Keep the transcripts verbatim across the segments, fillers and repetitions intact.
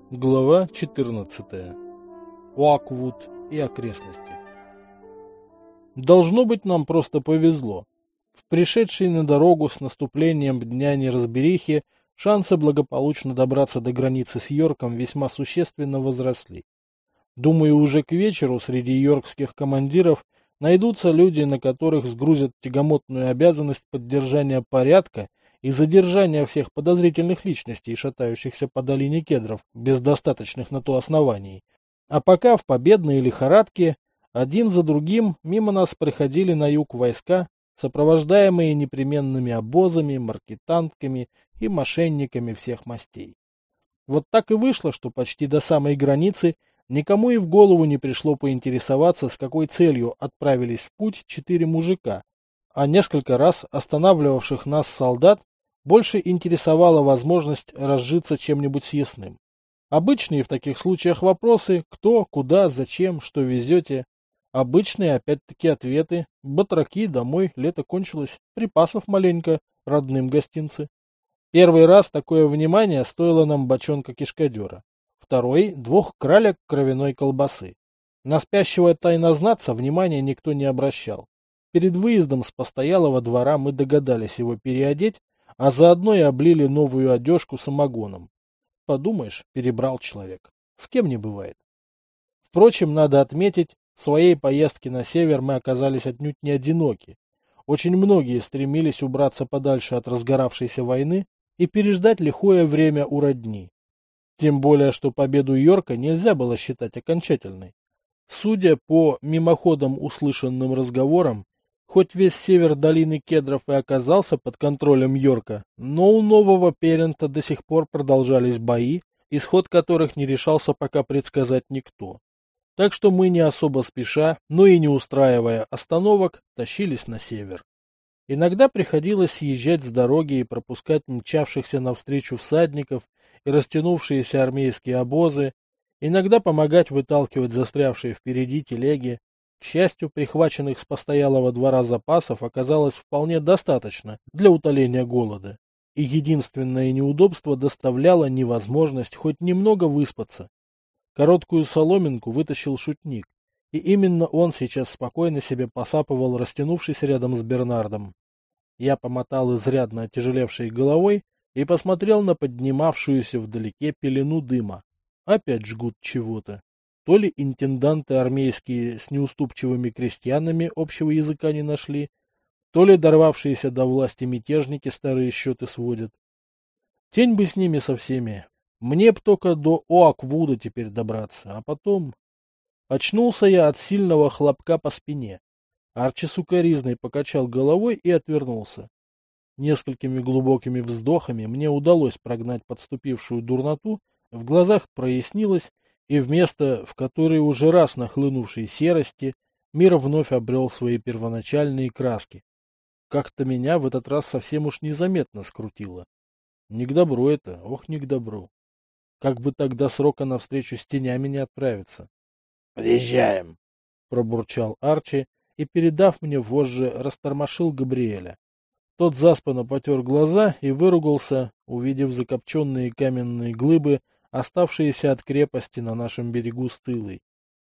Глава четырнадцатая. Оаквуд и окрестности. Должно быть, нам просто повезло. В пришедшей на дорогу с наступлением дня неразберихи шансы благополучно добраться до границы с Йорком весьма существенно возросли. Думаю, уже к вечеру среди йоркских командиров найдутся люди, на которых сгрузят тягомотную обязанность поддержания порядка и задержания всех подозрительных личностей, шатающихся по долине кедров, без достаточных на то оснований. А пока в победной лихорадке один за другим мимо нас проходили на юг войска, сопровождаемые непременными обозами, маркетантками и мошенниками всех мастей. Вот так и вышло, что почти до самой границы никому и в голову не пришло поинтересоваться, с какой целью отправились в путь четыре мужика, а несколько раз останавливавших нас солдат больше интересовала возможность разжиться чем-нибудь съестным. Обычные в таких случаях вопросы: кто, куда, зачем, что везете. Обычные опять-таки ответы: батраки, домой, лето кончилось, припасов маленько, родным гостинцы. Первый раз такое внимание стоило нам бочонка кишкадера. Второй — двух кралек кровяной колбасы. На спящего тайнознатца внимания никто не обращал. Перед выездом с постоялого двора мы догадались его переодеть, а заодно и облили новую одежку самогоном. Подумаешь, перебрал человек. С кем не бывает. Впрочем, надо отметить, в своей поездке на север мы оказались отнюдь не одиноки. Очень многие стремились убраться подальше от разгоравшейся войны и переждать лихое время у родни. Тем более, что победу Йорка нельзя было считать окончательной. Судя по мимоходом услышанным разговорам, хоть весь север долины кедров и оказался под контролем Йорка, но у нового Перента до сих пор продолжались бои, исход которых не решался пока предсказать никто. Так что мы не особо спеша, но и не устраивая остановок, тащились на север. Иногда приходилось съезжать с дороги и пропускать мчавшихся навстречу всадников и растянувшиеся армейские обозы, иногда помогать выталкивать застрявшие впереди телеги. К счастью, прихваченных с постоялого двора запасов оказалось вполне достаточно для утоления голода, и единственное неудобство доставляла невозможность хоть немного выспаться. Короткую соломинку вытащил шутник, и именно он сейчас спокойно себе посапывал, растянувшись рядом с Бернардом. Я помотал изрядно отяжелевшей головой и посмотрел на поднимавшуюся вдалеке пелену дыма. Опять жгут чего-то. То ли интенданты армейские с неуступчивыми крестьянами общего языка не нашли, то ли дорвавшиеся до власти мятежники старые счеты сводят. Тень бы с ними со всеми. Мне б только до Оаквуда теперь добраться, а потом... Очнулся я от сильного хлопка по спине. Арчи сукоризной покачал головой и отвернулся. Несколькими глубокими вздохами мне удалось прогнать подступившую дурноту, в глазах прояснилось, и вместо, в которой уже раз нахлынувшей серости, мир вновь обрел свои первоначальные краски. Как-то меня в этот раз совсем уж незаметно скрутило. Не к добру это, ох, не к добру. Как бы так до срока навстречу с тенями не отправиться. — Подъезжаем, — пробурчал Арчи и, передав мне вожжи, растормошил Габриэля. Тот заспанно потер глаза и выругался, увидев закопченные каменные глыбы, оставшиеся от крепости на нашем берегу с тылой.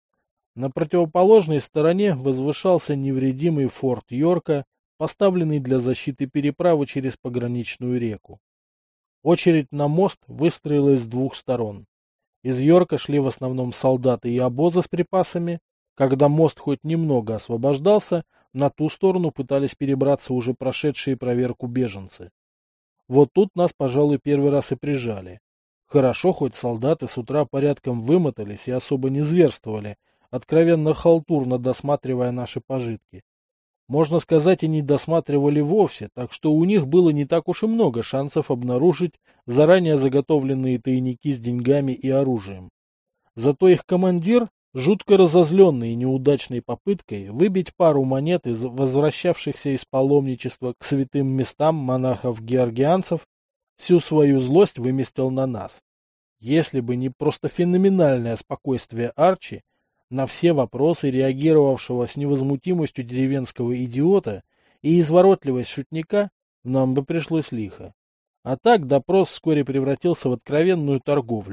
На противоположной стороне возвышался невредимый форт Йорка, поставленный для защиты переправы через пограничную реку. Очередь на мост выстроилась с двух сторон. Из Йорка шли в основном солдаты и обозы с припасами. Когда мост хоть немного освобождался, на ту сторону пытались перебраться уже прошедшие проверку беженцы. Вот тут нас, пожалуй, первый раз и прижали. Хорошо, хоть солдаты с утра порядком вымотались и особо не зверствовали, откровенно халтурно досматривая наши пожитки. Можно сказать, и не досматривали вовсе, так что у них было не так уж и много шансов обнаружить заранее заготовленные тайники с деньгами и оружием. Зато их командир, жутко разозленный неудачной попыткой выбить пару монет из возвращавшихся из паломничества к святым местам монахов-георгианцев, всю свою злость выместил на нас. Если бы не просто феноменальное спокойствие Арчи, на все вопросы реагировавшего с невозмутимостью деревенского идиота, и изворотливость шутника, нам бы пришлось лихо. А так допрос вскоре превратился в откровенную торговлю,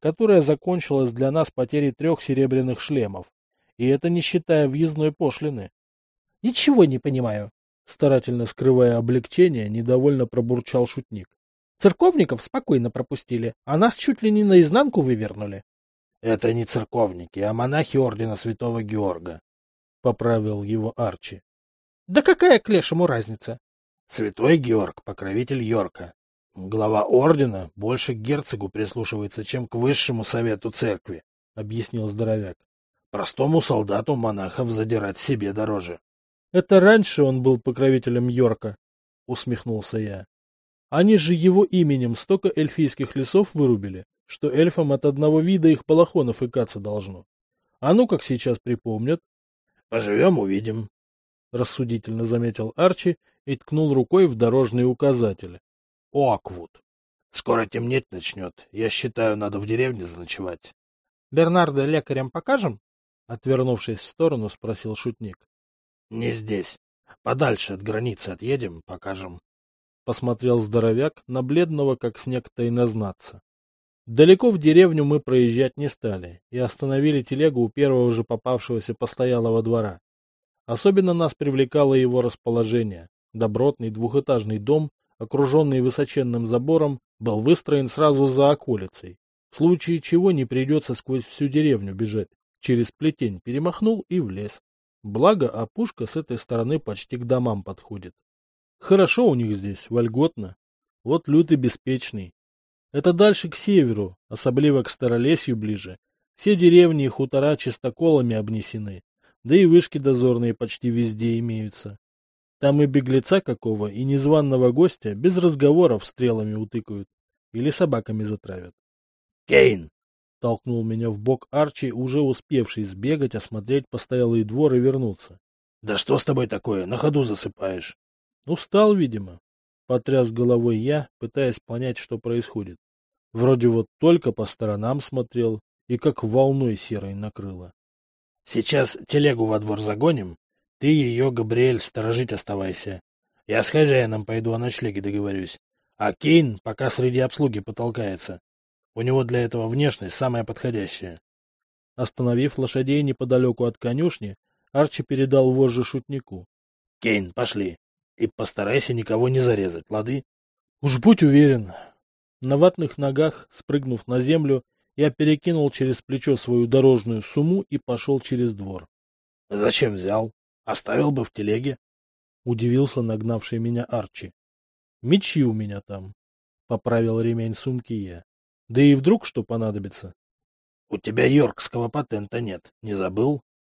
которая закончилась для нас потерей трех серебряных шлемов. И это не считая въездной пошлины. — Ничего не понимаю, — старательно скрывая облегчение, недовольно пробурчал шутник. — Церковников спокойно пропустили, а нас чуть ли не наизнанку вывернули. — Это не церковники, а монахи ордена Святого Георга, — поправил его Арчи. — Да какая к лешему разница? — Святой Георг — покровитель Йорка. Глава ордена больше к герцогу прислушивается, чем к высшему совету церкви, — объяснил здоровяк. Простому солдату монахов задирать себе дороже. — Это раньше он был покровителем Йорка, — усмехнулся я. Они же его именем столько эльфийских лесов вырубили, что эльфам от одного вида их балахонов икаться должно. А ну как сейчас припомнят. — Поживем — увидим, — рассудительно заметил Арчи и ткнул рукой в дорожные указатели. — Оквуд. Скоро темнеть начнет. Я считаю, надо в деревне заночевать. — Бернарда лекарям покажем? — отвернувшись в сторону, спросил шутник. — Не здесь. Подальше от границы отъедем, покажем. Посмотрел здоровяк на бледного, как снег, тайнознатца. Далеко в деревню мы проезжать не стали и остановили телегу у первого же попавшегося постоялого двора. Особенно нас привлекало его расположение. Добротный двухэтажный дом, окруженный высоченным забором, был выстроен сразу за околицей, в случае чего не придется сквозь всю деревню бежать. Через плетень перемахнул и влез. Благо, опушка с этой стороны почти к домам подходит. Хорошо у них здесь, вольготно. Вот люд и беспечный. Это дальше к северу, особливо к Старолесью ближе. Все деревни и хутора чистоколами обнесены, да и вышки дозорные почти везде имеются. Там и беглеца какого, и незваного гостя без разговоров стрелами утыкают или собаками затравят. — Кейн! — толкнул меня в бок Арчи, уже успевший сбегать, осмотреть постоялый двор и вернуться. — Да что с тобой такое? На ходу засыпаешь. — Устал, видимо. Потряс головой я, пытаясь понять, что происходит. Вроде вот только по сторонам смотрел, и как волной серой накрыло. — Сейчас телегу во двор загоним. Ты ее, Габриэль, сторожить оставайся. Я с хозяином пойду о ночлеге договорюсь. А Кейн пока среди обслуги потолкается. У него для этого внешность самая подходящая. Остановив лошадей неподалеку от конюшни, Арчи передал вожжи шутнику. — Кейн, пошли. И постарайся никого не зарезать, лады? — Уж будь уверен. На ватных ногах, спрыгнув на землю, я перекинул через плечо свою дорожную сумму и пошел через двор. — Зачем взял? Оставил бы в телеге. Удивился нагнавший меня Арчи. — Мечи у меня там. Поправил ремень сумки я. Да и вдруг что понадобится. — У тебя йоркского патента нет, не забыл?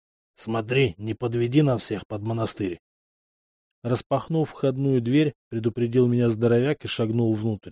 Смотри, не подведи нас всех под монастырь. Распахнув входную дверь, предупредил меня здоровяк и шагнул внутрь.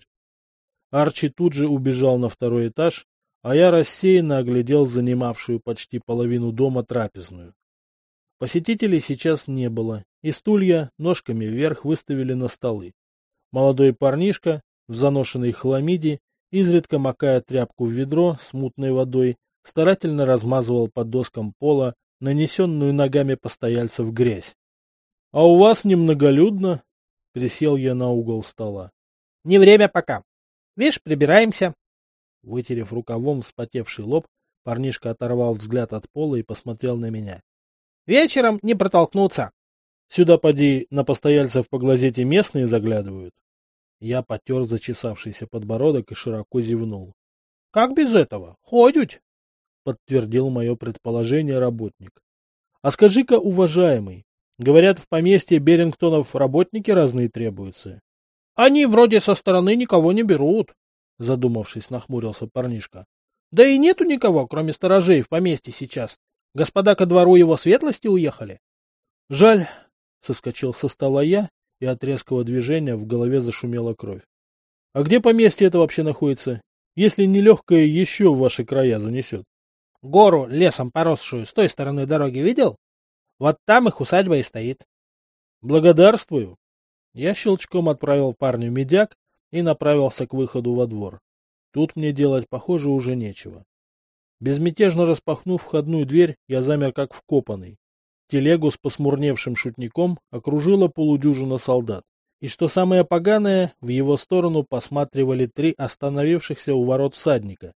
Арчи тут же убежал на второй этаж, а я рассеянно оглядел занимавшую почти половину дома трапезную. Посетителей сейчас не было, и стулья ножками вверх выставили на столы. Молодой парнишка в заношенной хламиде, изредка макая тряпку в ведро с мутной водой, старательно размазывал по доскам пола нанесенную ногами постояльцев грязь. — А у вас немноголюдно? — присел я на угол стола. — Не время пока. Видишь, прибираемся. Вытерев рукавом вспотевший лоб, парнишка оторвал взгляд от пола и посмотрел на меня. — Вечером не протолкнуться. — Сюда, поди, на постояльцев поглазеть и местные заглядывают. Я потер зачесавшийся подбородок и широко зевнул. — Как без этого? Ходят. — подтвердил мое предположение работник. — А скажи-ка, уважаемый, говорят, в поместье Берингтонов работники разные требуются. — Они вроде со стороны никого не берут, — задумавшись, нахмурился парнишка. — Да и нету никого, кроме сторожей, в поместье сейчас. Господа ко двору его светлости уехали. — Жаль, — соскочил со стола я, и от резкого движения в голове зашумела кровь. — А где поместье это вообще находится, если нелегкое еще в ваши края занесет? — Гору лесом поросшую с той стороны дороги видел? Вот там их усадьба и стоит. — Благодарствую. Я щелчком отправил парню медяк и направился к выходу во двор. Тут мне делать, похоже, уже нечего. Безмятежно распахнув входную дверь, я замер как вкопанный. Телегу с посмурневшим шутником окружила полудюжина солдат. И что самое поганое, в его сторону посматривали три остановившихся у ворот всадника.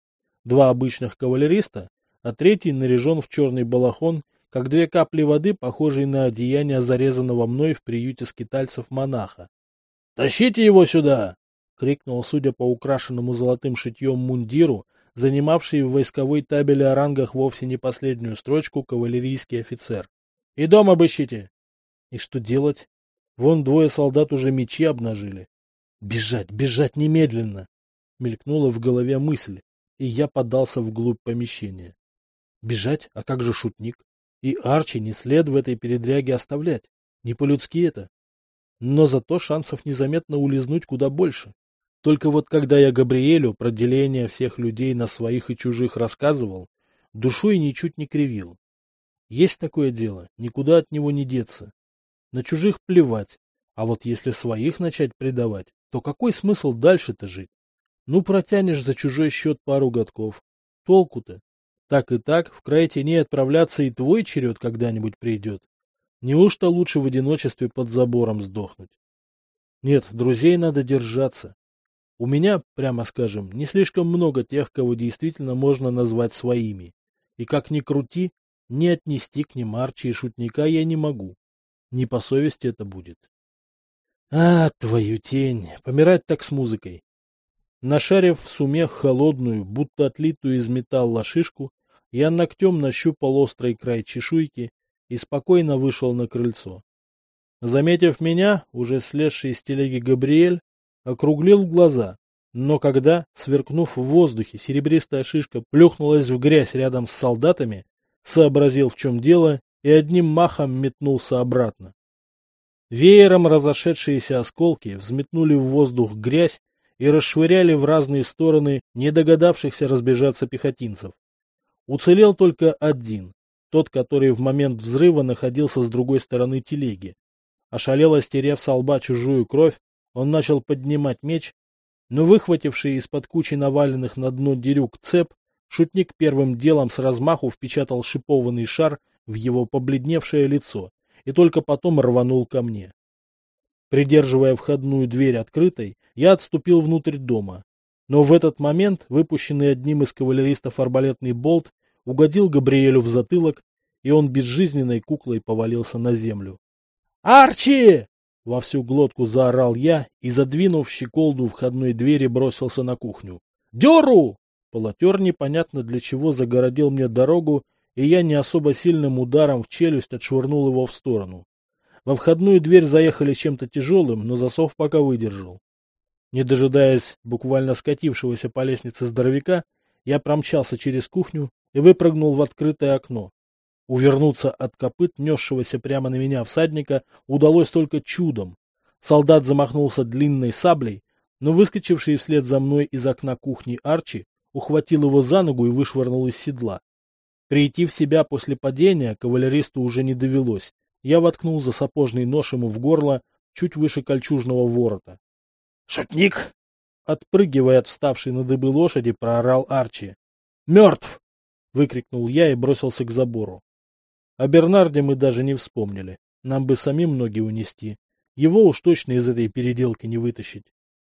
Два обычных кавалериста, а третий наряжен в черный балахон, как две капли воды, похожие на одеяние зарезанного мной в приюте скитальцев монаха. «Тащите его сюда!» — крикнул, судя по украшенному золотым шитьем мундиру, занимавший в войсковой табеле о рангах вовсе не последнюю строчку кавалерийский офицер. «И дом обыщите!» И что делать? Вон двое солдат уже мечи обнажили. «Бежать, бежать немедленно!» Мелькнула в голове мысль, и я подался вглубь помещения. Бежать? А как же шутник? И Арчи не след в этой передряге оставлять. Не по-людски это. Но зато шансов незаметно улизнуть куда больше. Только вот когда я Габриэлю про деление всех людей на своих и чужих рассказывал, душой ничуть не кривил. Есть такое дело, никуда от него не деться. На чужих плевать, а вот если своих начать предавать, то какой смысл дальше-то жить? Ну, протянешь за чужой счет пару годков. Толку-то? Так и так, в край теней отправляться и твой черед когда-нибудь придет. Неужто лучше в одиночестве под забором сдохнуть? Нет, друзей надо держаться. У меня, прямо скажем, не слишком много тех, кого действительно можно назвать своими. И как ни крути, не отнести к ним Арчи и шутника я не могу. Не по совести это будет. А, твою тень, помирать так с музыкой. Нашарив в сумех холодную, будто отлитую из металла шишку, я ногтем нащупал острый край чешуйки и спокойно вышел на крыльцо. Заметив меня, уже слезший с телеги Габриэль округлил глаза, но когда, сверкнув в воздухе, серебристая шишка плюхнулась в грязь рядом с солдатами, сообразил, в чем дело, и одним махом метнулся обратно. Веером разошедшиеся осколки взметнули в воздух грязь и расшвыряли в разные стороны не догадавшихся разбежаться пехотинцев. Уцелел только один, тот, который в момент взрыва находился с другой стороны телеги. Ошалело стерев со лба чужую кровь, он начал поднимать меч, но выхвативший из-под кучи наваленных на дно дерюк цеп, шутник первым делом с размаху впечатал шипованный шар в его побледневшее лицо и только потом рванул ко мне. Придерживая входную дверь открытой, я отступил внутрь дома. Но в этот момент выпущенный одним из кавалеристов арбалетный болт угодил Габриэлю в затылок, и он безжизненной куклой повалился на землю. «Арчи!» — во всю глотку заорал я и, задвинув щеколду входной двери, бросился на кухню. «Дёру!» Полотер непонятно для чего загородил мне дорогу, и я не особо сильным ударом в челюсть отшвырнул его в сторону. Во входную дверь заехали чем-то тяжелым, но засов пока выдержал. Не дожидаясь буквально скатившегося по лестнице здоровяка, я промчался через кухню и выпрыгнул в открытое окно. Увернуться от копыт, несшегося прямо на меня всадника, удалось только чудом. Солдат замахнулся длинной саблей, но выскочивший вслед за мной из окна кухни Арчи ухватил его за ногу и вышвырнул из седла. Прийти в себя после падения кавалеристу уже не довелось. Я воткнул за сапожный нож ему в горло, чуть выше кольчужного ворота. «Шутник!» — отпрыгивая от вставшей на дыбы лошади, проорал Арчи. «Мертв!» — выкрикнул я и бросился к забору. О Бернарде мы даже не вспомнили. Нам бы самим ноги унести. Его уж точно из этой переделки не вытащить.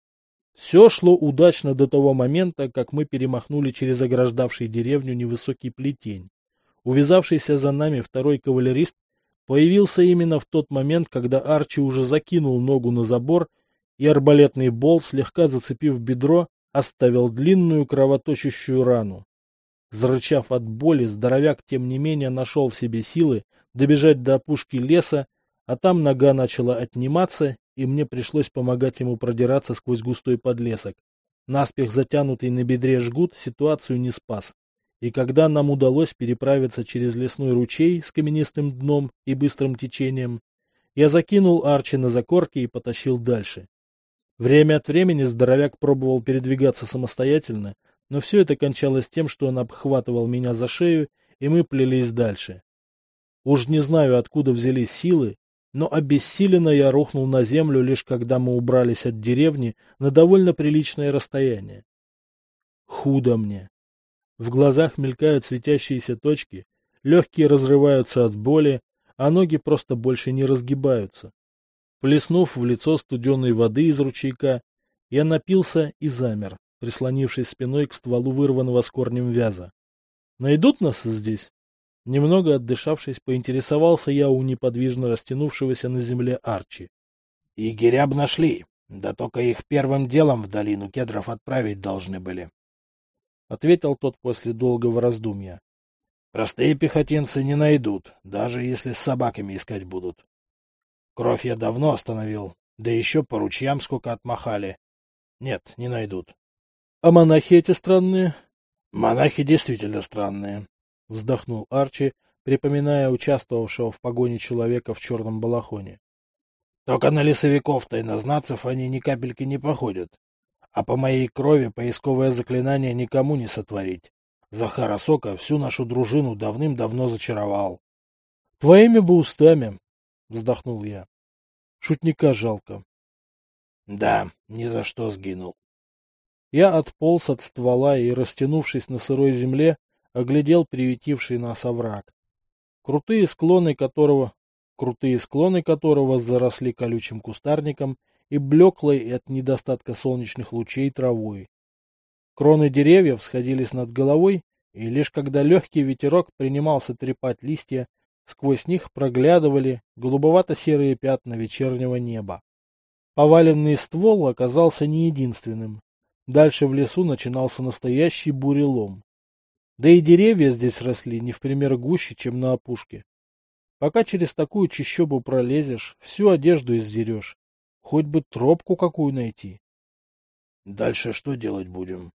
Все шло удачно до того момента, как мы перемахнули через ограждавший деревню невысокий плетень. Увязавшийся за нами второй кавалерист появился именно в тот момент, когда Арчи уже закинул ногу на забор, и арбалетный болт, слегка зацепив бедро, оставил длинную кровоточащую рану. Зарычав от боли, здоровяк, тем не менее, нашел в себе силы добежать до опушки леса, а там нога начала отниматься, и мне пришлось помогать ему продираться сквозь густой подлесок. Наспех затянутый на бедре жгут ситуацию не спас. И когда нам удалось переправиться через лесной ручей с каменистым дном и быстрым течением, я закинул Арчи на закорки и потащил дальше. Время от времени здоровяк пробовал передвигаться самостоятельно, но все это кончалось тем, что он обхватывал меня за шею, и мы плелись дальше. Уж не знаю, откуда взялись силы, но обессиленно я рухнул на землю, лишь когда мы убрались от деревни на довольно приличное расстояние. Худо мне. В глазах мелькают светящиеся точки, легкие разрываются от боли, а ноги просто больше не разгибаются. Плеснув в лицо студеной воды из ручейка, я напился и замер, прислонившись спиной к стволу вырванного с корнем вяза. «Найдут нас здесь?» Немного отдышавшись, поинтересовался я у неподвижно растянувшегося на земле Арчи. «Егеря б нашли, да только их первым делом в долину кедров отправить должны были», — ответил тот после долгого раздумья. «Простые пехотинцы не найдут, даже если с собаками искать будут. Кровь я давно остановил, да еще по ручьям сколько отмахали. Нет, не найдут». «А монахи эти странные?» «Монахи действительно странные», — вздохнул Арчи, припоминая участвовавшего в погоне человека в черном балахоне. «Только на лесовиков-то и назнацев они ни капельки не походят. А по моей крови поисковое заклинание никому не сотворить. Захара Сока всю нашу дружину давным-давно зачаровал». «Твоими бы устами», — вздохнул я. «Шутника жалко». «Да, ни за что сгинул». Я отполз от ствола и, растянувшись на сырой земле, оглядел приютивший нас овраг. Крутые склоны которого, крутые склоны которого заросли колючим кустарником и блеклой от недостатка солнечных лучей травой. Кроны деревьев сходились над головой, и лишь когда легкий ветерок принимался трепать листья, сквозь них проглядывали голубовато-серые пятна вечернего неба. Поваленный ствол оказался не единственным. Дальше в лесу начинался настоящий бурелом. Да и деревья здесь росли не в пример гуще, чем на опушке. Пока через такую чащобу пролезешь, всю одежду издерешь. Хоть бы тропку какую найти. Дальше что делать будем?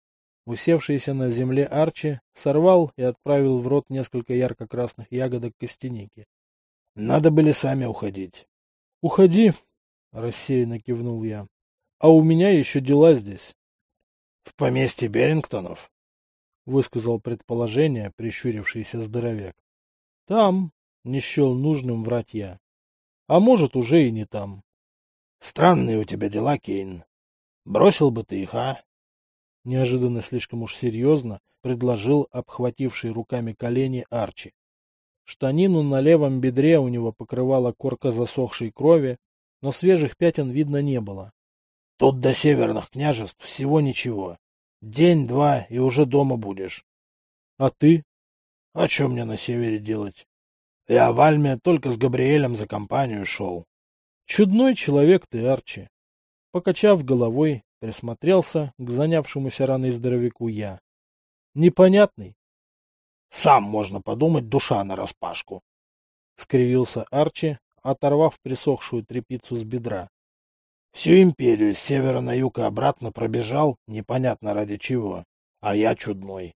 Усевшийся на земле Арчи сорвал и отправил в рот несколько ярко-красных ягодок костяники. Надо были сами уходить. — Уходи, — рассеянно кивнул я. — А у меня еще дела здесь. — В поместье Берингтонов? — высказал предположение прищурившийся здоровяк. — Там, — не счел нужным врать я. А может, уже и не там. — Странные у тебя дела, Кейн. Бросил бы ты их, а? Неожиданно слишком уж серьезно предложил обхвативший руками колени Арчи. Штанину на левом бедре у него покрывала корка засохшей крови, но свежих пятен видно не было. — Тут до северных княжеств всего ничего. День-два, и уже дома будешь. — А ты? — А что мне на севере делать? Я в Альме только с Габриэлем за компанию шел. — Чудной человек ты, Арчи. Покачав головой, присмотрелся к занявшемуся раной здоровяку я. Непонятный. — Сам, можно подумать, душа нараспашку. — скривился Арчи, оторвав присохшую тряпицу с бедра. — Всю империю с севера на юг и обратно пробежал, непонятно ради чего, а я чудной.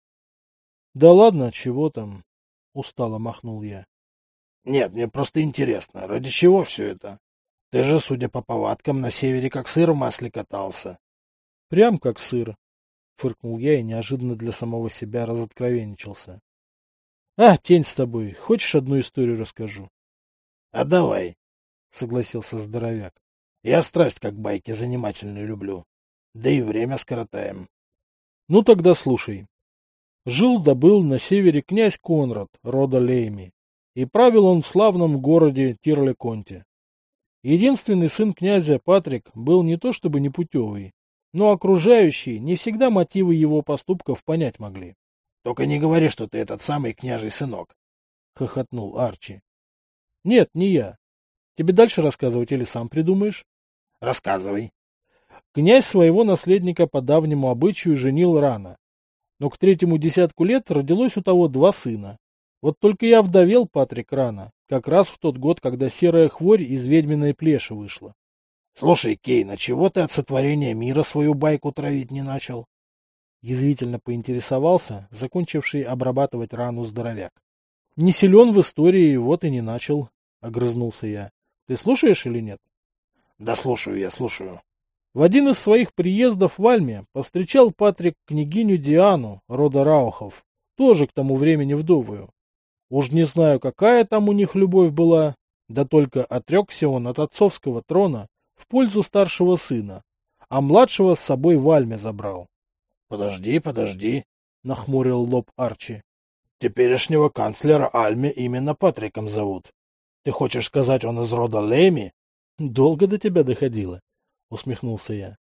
— Да ладно, чего там? — устало махнул я. — Нет, мне просто интересно, ради чего все это? Ты же, судя по повадкам, на севере как сыр в масле катался. — Прям как сыр, — фыркнул я и неожиданно для самого себя разоткровенничался. — А, тень с тобой, хочешь одну историю расскажу? — А давай, — согласился здоровяк. — Я страсть как байки занимательную люблю. Да и время скоротаем. — Ну тогда слушай. Жил-да был на севере князь Конрад, рода Лейми, и правил он в славном городе Тирлеконте. Единственный сын князя, Патрик, был не то чтобы непутевый, но окружающие не всегда мотивы его поступков понять могли. — Только не говори, что ты этот самый княжий сынок, — хохотнул Арчи. — Нет, не я. Тебе дальше рассказывать или сам придумаешь? — Рассказывай. Князь своего наследника по давнему обычаю женил рано, но к третьему десятку лет родилось у того два сына. Вот только я вдовел, Патрик, рано, как раз в тот год, когда серая хворь из ведьминой плеши вышла. — Слушай, Кейн, а чего ты от сотворения мира свою байку травить не начал? Язвительно поинтересовался, закончивший обрабатывать рану здоровяк. — Не силен в истории, вот и не начал, — огрызнулся я. — Ты слушаешь или нет? — Да слушаю я, слушаю. В один из своих приездов в Альме повстречал Патрик княгиню Диану, рода Раухов, тоже к тому времени вдовую. Уж не знаю, какая там у них любовь была, да только отрекся он от отцовского трона в пользу старшего сына, а младшего с собой в Альме забрал. — Подожди, подожди, — нахмурил лоб Арчи. — Теперешнего канцлера Альме именно Патриком зовут. Ты хочешь сказать, он из рода Лейми? — Долго до тебя доходило, — усмехнулся я.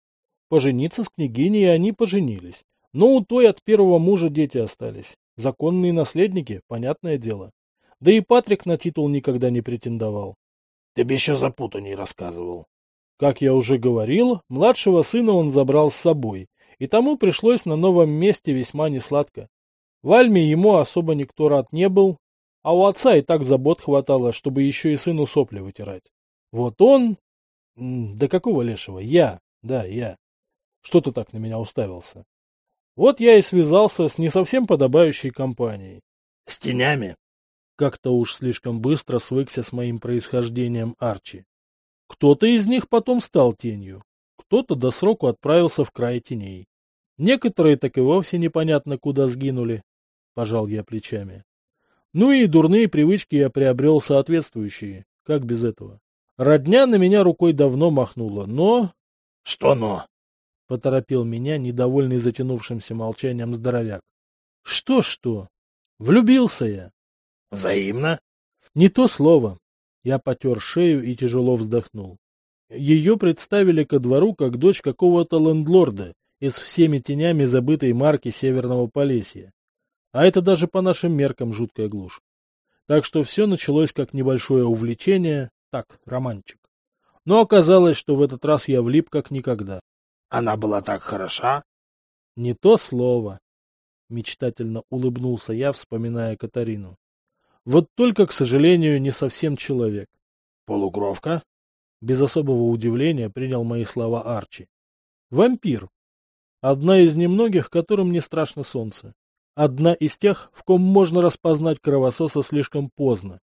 Пожениться с княгиней они поженились. Но у той от первого мужа дети остались. Законные наследники, понятное дело. Да и Патрик на титул никогда не претендовал. Ты бы еще за путу не рассказывал. Как я уже говорил, младшего сына он забрал с собой, и тому пришлось на новом месте весьма несладко. В Альме ему особо никто рад не был, а у отца и так забот хватало, чтобы еще и сыну сопли вытирать. Вот он... Да какого лешего? Я. Да, я. Что ты так на меня уставился? Вот я и связался с не совсем подобающей компанией. С тенями? Как-то уж слишком быстро свыкся с моим происхождением Арчи. Кто-то из них потом стал тенью, кто-то до сроку отправился в край теней. Некоторые так и вовсе непонятно куда сгинули, пожал я плечами. Ну и дурные привычки я приобрел соответствующие, как без этого. Родня на меня рукой давно махнула, но... Что но? Поторопил меня недовольный затянувшимся молчанием здоровяк. Что-что? Влюбился я. Взаимно? Не то слово. Я потер шею и тяжело вздохнул. Ее представили ко двору как дочь какого-то лендлорда из всеми тенями забытой марки Северного Полесья. А это даже по нашим меркам жуткая глушь. Так что все началось как небольшое увлечение, так, романчик. Но оказалось, что в этот раз я влип как никогда. Она была так хороша? Не то слово. Мечтательно улыбнулся я, вспоминая Катарину. Вот только, к сожалению, не совсем человек. Полукровка? Без особого удивления принял мои слова Арчи. Вампир. Одна из немногих, которым не страшно солнце. Одна из тех, в ком можно распознать кровососа слишком поздно.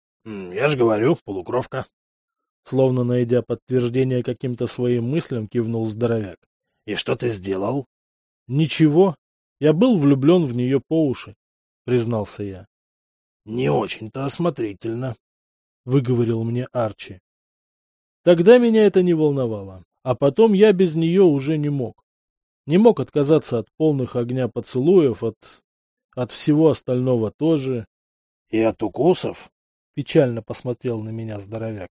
Я же говорю, полукровка. Словно найдя подтверждение каким-то своим мыслям, кивнул здоровяк. И что ты сделал? Ничего. Я был влюблен в нее по уши, признался я. Не очень-то осмотрительно, выговорил мне Арчи. Тогда меня это не волновало, а потом я без нее уже не мог. Не мог отказаться от полных огня поцелуев, от... от всего остального тоже. И от укусов? Печально посмотрел на меня здоровяк.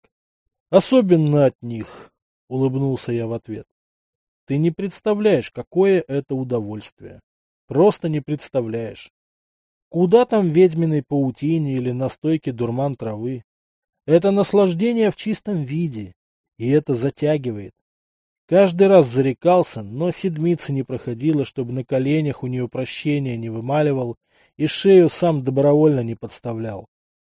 Особенно от них, улыбнулся я в ответ. Ты не представляешь, какое это удовольствие. Просто не представляешь. Куда там ведьминой паутине или настойке дурман травы? Это наслаждение в чистом виде, и это затягивает. Каждый раз зарекался, но седмица не проходила, чтобы на коленях у нее прощения не вымаливал и шею сам добровольно не подставлял.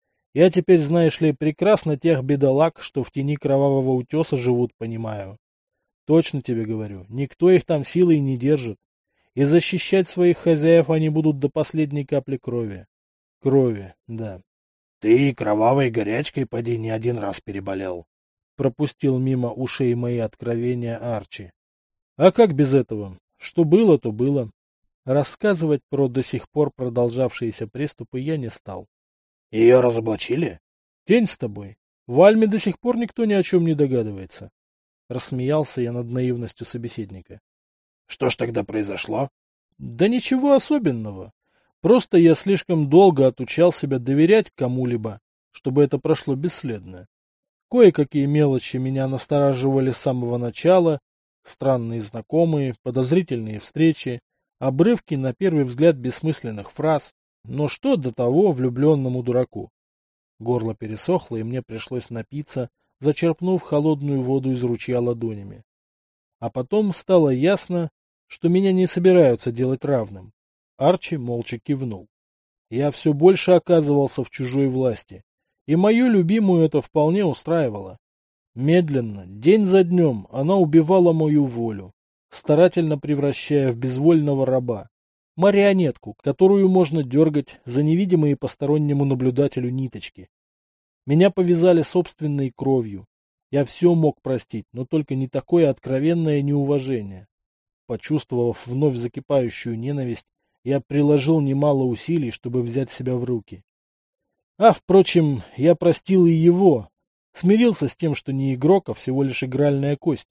Я теперь, знаешь ли, прекрасно тех бедолаг, что в тени кровавого утеса живут, понимаю. Точно тебе говорю, никто их там силой не держит. И защищать своих хозяев они будут до последней капли крови. Крови, да. Ты кровавой горячкой поди не один раз переболел. Пропустил мимо ушей мои откровения Арчи. А как без этого? Что было, то было. Рассказывать про до сих пор продолжавшиеся приступы я не стал. Ее разоблачили? Тень с тобой. В Альме до сих пор никто ни о чем не догадывается. Рассмеялся я над наивностью собеседника. Что ж тогда произошло? Да ничего особенного. Просто я слишком долго отучал себя доверять кому-либо, чтобы это прошло бесследно. Кое-какие мелочи меня настораживали с самого начала, странные знакомые, подозрительные встречи, обрывки на первый взгляд бессмысленных фраз, но что до того влюбленному дураку? Горло пересохло, и мне пришлось напиться, зачерпнув холодную воду из ручья ладонями. А потом стало ясно, что меня не собираются делать равным. Арчи молча кивнул. Я все больше оказывался в чужой власти, и мою любимую это вполне устраивало. Медленно, день за днем, она убивала мою волю, старательно превращая в безвольного раба, марионетку, которую можно дергать за невидимые постороннему наблюдателю ниточки. Меня повязали собственной кровью. Я все мог простить, но только не такое откровенное неуважение. Почувствовав вновь закипающую ненависть, я приложил немало усилий, чтобы взять себя в руки. А, впрочем, я простил и его. Смирился с тем, что не игрок, а всего лишь игральная кость.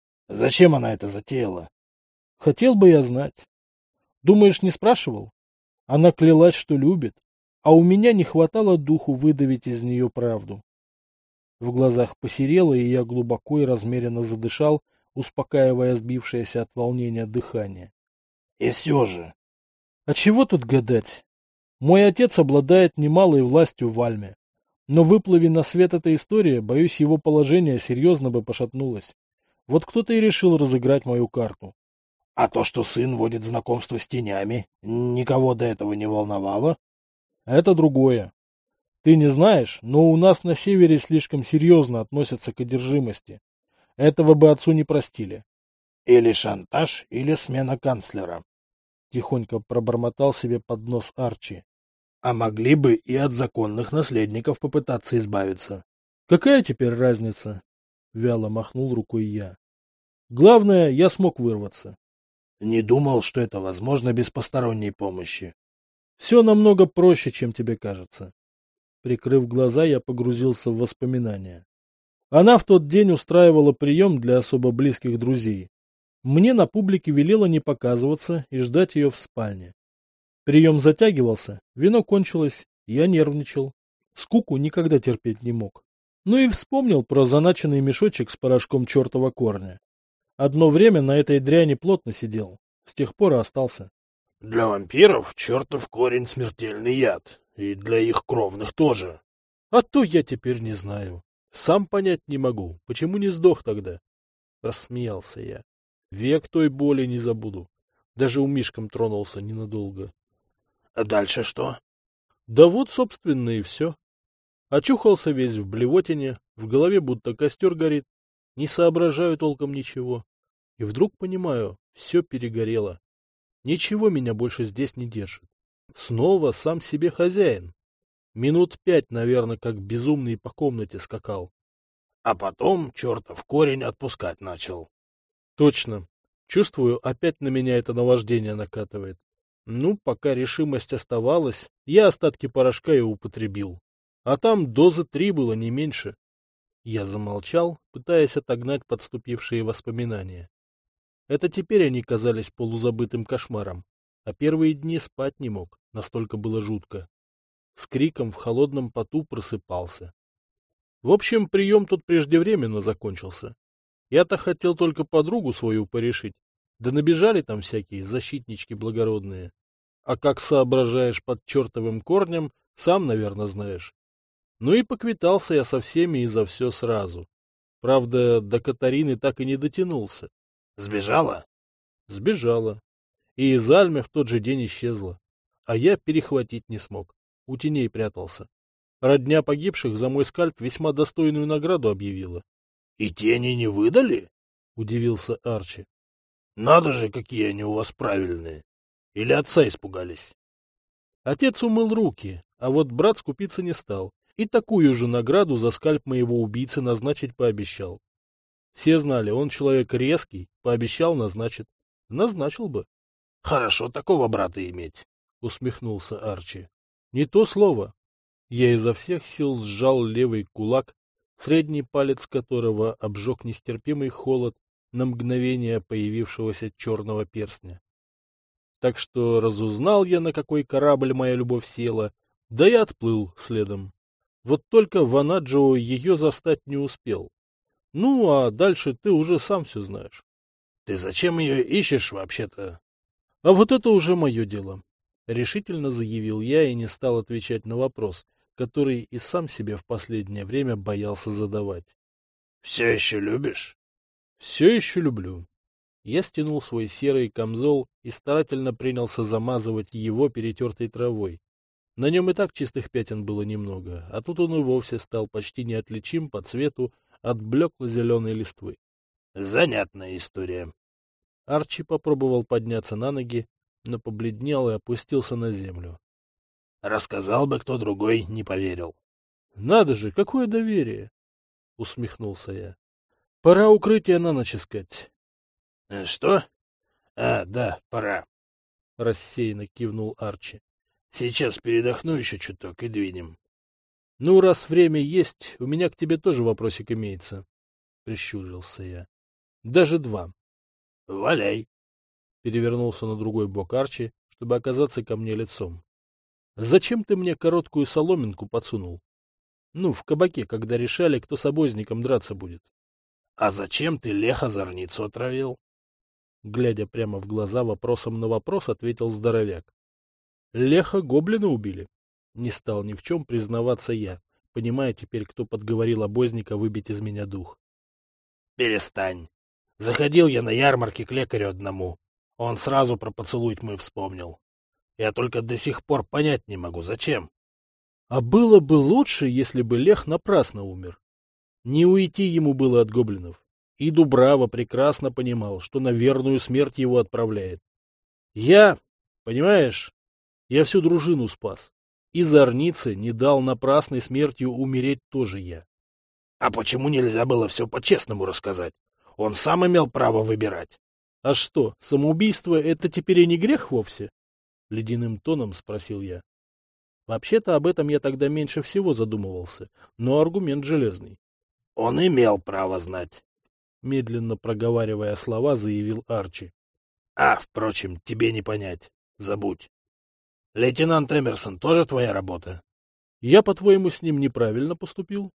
Зачем она это затеяла? Хотел бы я знать. Думаешь, не спрашивал? Она клялась, что любит, а у меня не хватало духу выдавить из нее правду. В глазах посерело, и я глубоко и размеренно задышал, успокаивая сбившееся от волнения дыхание. И все же. А чего тут гадать? Мой отец обладает немалой властью в Альме. Но выплыви на свет эта история, боюсь, его положение серьезно бы пошатнулось. Вот кто-то и решил разыграть мою карту. А то, что сын водит знакомство с тенями, никого до этого не волновало? Это другое. Ты не знаешь, но у нас на севере слишком серьезно относятся к одержимости. Этого бы отцу не простили. Или шантаж, или смена канцлера. Тихонько пробормотал себе под нос Арчи. А могли бы и от законных наследников попытаться избавиться. Какая теперь разница? Вяло махнул рукой я. Главное, я смог вырваться. Не думал, что это возможно без посторонней помощи. Все намного проще, чем тебе кажется. Прикрыв глаза, я погрузился в воспоминания. Она в тот день устраивала прием для особо близких друзей. Мне на публике велела не показываться и ждать ее в спальне. Прием затягивался, вино кончилось, я нервничал. Скуку никогда терпеть не мог. Ну и вспомнил про заначенный мешочек с порошком чертова корня. Одно время на этой дряни плотно сидел, с тех пор и остался. Для вампиров чертов корень смертельный яд, и для их кровных тоже. А то я теперь не знаю. Сам понять не могу, почему не сдох тогда. Рассмеялся я. Век той боли не забуду. Даже умишком тронулся ненадолго. А дальше что? Да вот, собственно, и все. Очухался весь в блевотине, в голове будто костер горит. Не соображаю толком ничего. И вдруг понимаю, все перегорело. Ничего меня больше здесь не держит. Снова сам себе хозяин. Минут пять, наверное, как безумный по комнате скакал. А потом чертов корень отпускать начал. Точно. Чувствую, опять на меня это наваждение накатывает. Ну, пока решимость оставалась, я остатки порошка и употребил. А там дозы три было, не меньше. Я замолчал, пытаясь отогнать подступившие воспоминания. Это теперь они казались полузабытым кошмаром, а первые дни спать не мог, настолько было жутко. С криком в холодном поту просыпался. В общем, прием тут преждевременно закончился. Я-то хотел только подругу свою порешить, да набежали там всякие защитнички благородные. А как соображаешь под чертовым корнем, сам, наверное, знаешь. Ну и поквитался я со всеми и за все сразу. Правда, до Катарины так и не дотянулся. Сбежала? Сбежала. И из Альмы в тот же день исчезла. А я перехватить не смог. У теней прятался. Родня погибших за мой скальп весьма достойную награду объявила. — И тени не выдали? — удивился Арчи. — Надо же, какие они у вас правильные. Или отца испугались? Отец умыл руки, а вот брат скупиться не стал. И такую же награду за скальп моего убийцы назначить пообещал. Все знали, он человек резкий, пообещал, назначит. Назначил бы. — Хорошо такого брата иметь, — усмехнулся Арчи. — Не то слово. Я изо всех сил сжал левый кулак, средний палец которого обжег нестерпимый холод на мгновение появившегося черного перстня. Так что разузнал я, на какой корабль моя любовь села, да и отплыл следом. Вот только Ванаджио ее застать не успел. Ну, а дальше ты уже сам все знаешь. — Ты зачем ее ищешь вообще-то? — А вот это уже мое дело. Решительно заявил я и не стал отвечать на вопрос, который и сам себе в последнее время боялся задавать. — Все еще любишь? — Все еще люблю. Я стянул свой серый камзол и старательно принялся замазывать его перетертой травой. На нем и так чистых пятен было немного, а тут он и вовсе стал почти неотличим по цвету от блекло-зеленой листвы. — Занятная история. Арчи попробовал подняться на ноги, но побледнел и опустился на землю. — Рассказал бы кто другой, не поверил. — Надо же, какое доверие! — усмехнулся я. — Пора укрытие на ночь искать. — Что? А, да, пора. — рассеянно кивнул Арчи. — Сейчас передохну еще чуток и двинем. — Ну, раз время есть, у меня к тебе тоже вопросик имеется, — прищурился я. — Даже два. — Валяй. Перевернулся на другой бок Арчи, чтобы оказаться ко мне лицом. — Зачем ты мне короткую соломинку подсунул? Ну, в кабаке, когда решали, кто с обозником драться будет. А зачем ты Леха Зорницу отравил? Глядя прямо в глаза, вопросом на вопрос ответил здоровяк. Леха гоблина убили. Не стал ни в чем признаваться я, понимая теперь, кто подговорил обозника выбить из меня дух. Перестань. Заходил я на ярмарке к лекарю одному. Он сразу про поцелуй тьмы вспомнил. Я только до сих пор понять не могу, зачем. А было бы лучше, если бы Лех напрасно умер. Не уйти ему было от гоблинов. И Дубрава прекрасно понимал, что на верную смерть его отправляет. Я, понимаешь, я всю дружину спас. И Зорнице не дал напрасной смертью умереть тоже я. А почему нельзя было все по-честному рассказать? Он сам имел право выбирать. А что, самоубийство — это теперь и не грех вовсе? Ледяным тоном спросил я. Вообще-то об этом я тогда меньше всего задумывался, но аргумент железный. Он имел право знать. Медленно проговаривая слова, заявил Арчи. А, впрочем, тебе не понять. Забудь. Лейтенант Эмерсон тоже твоя работа? Я, по-твоему, с ним неправильно поступил?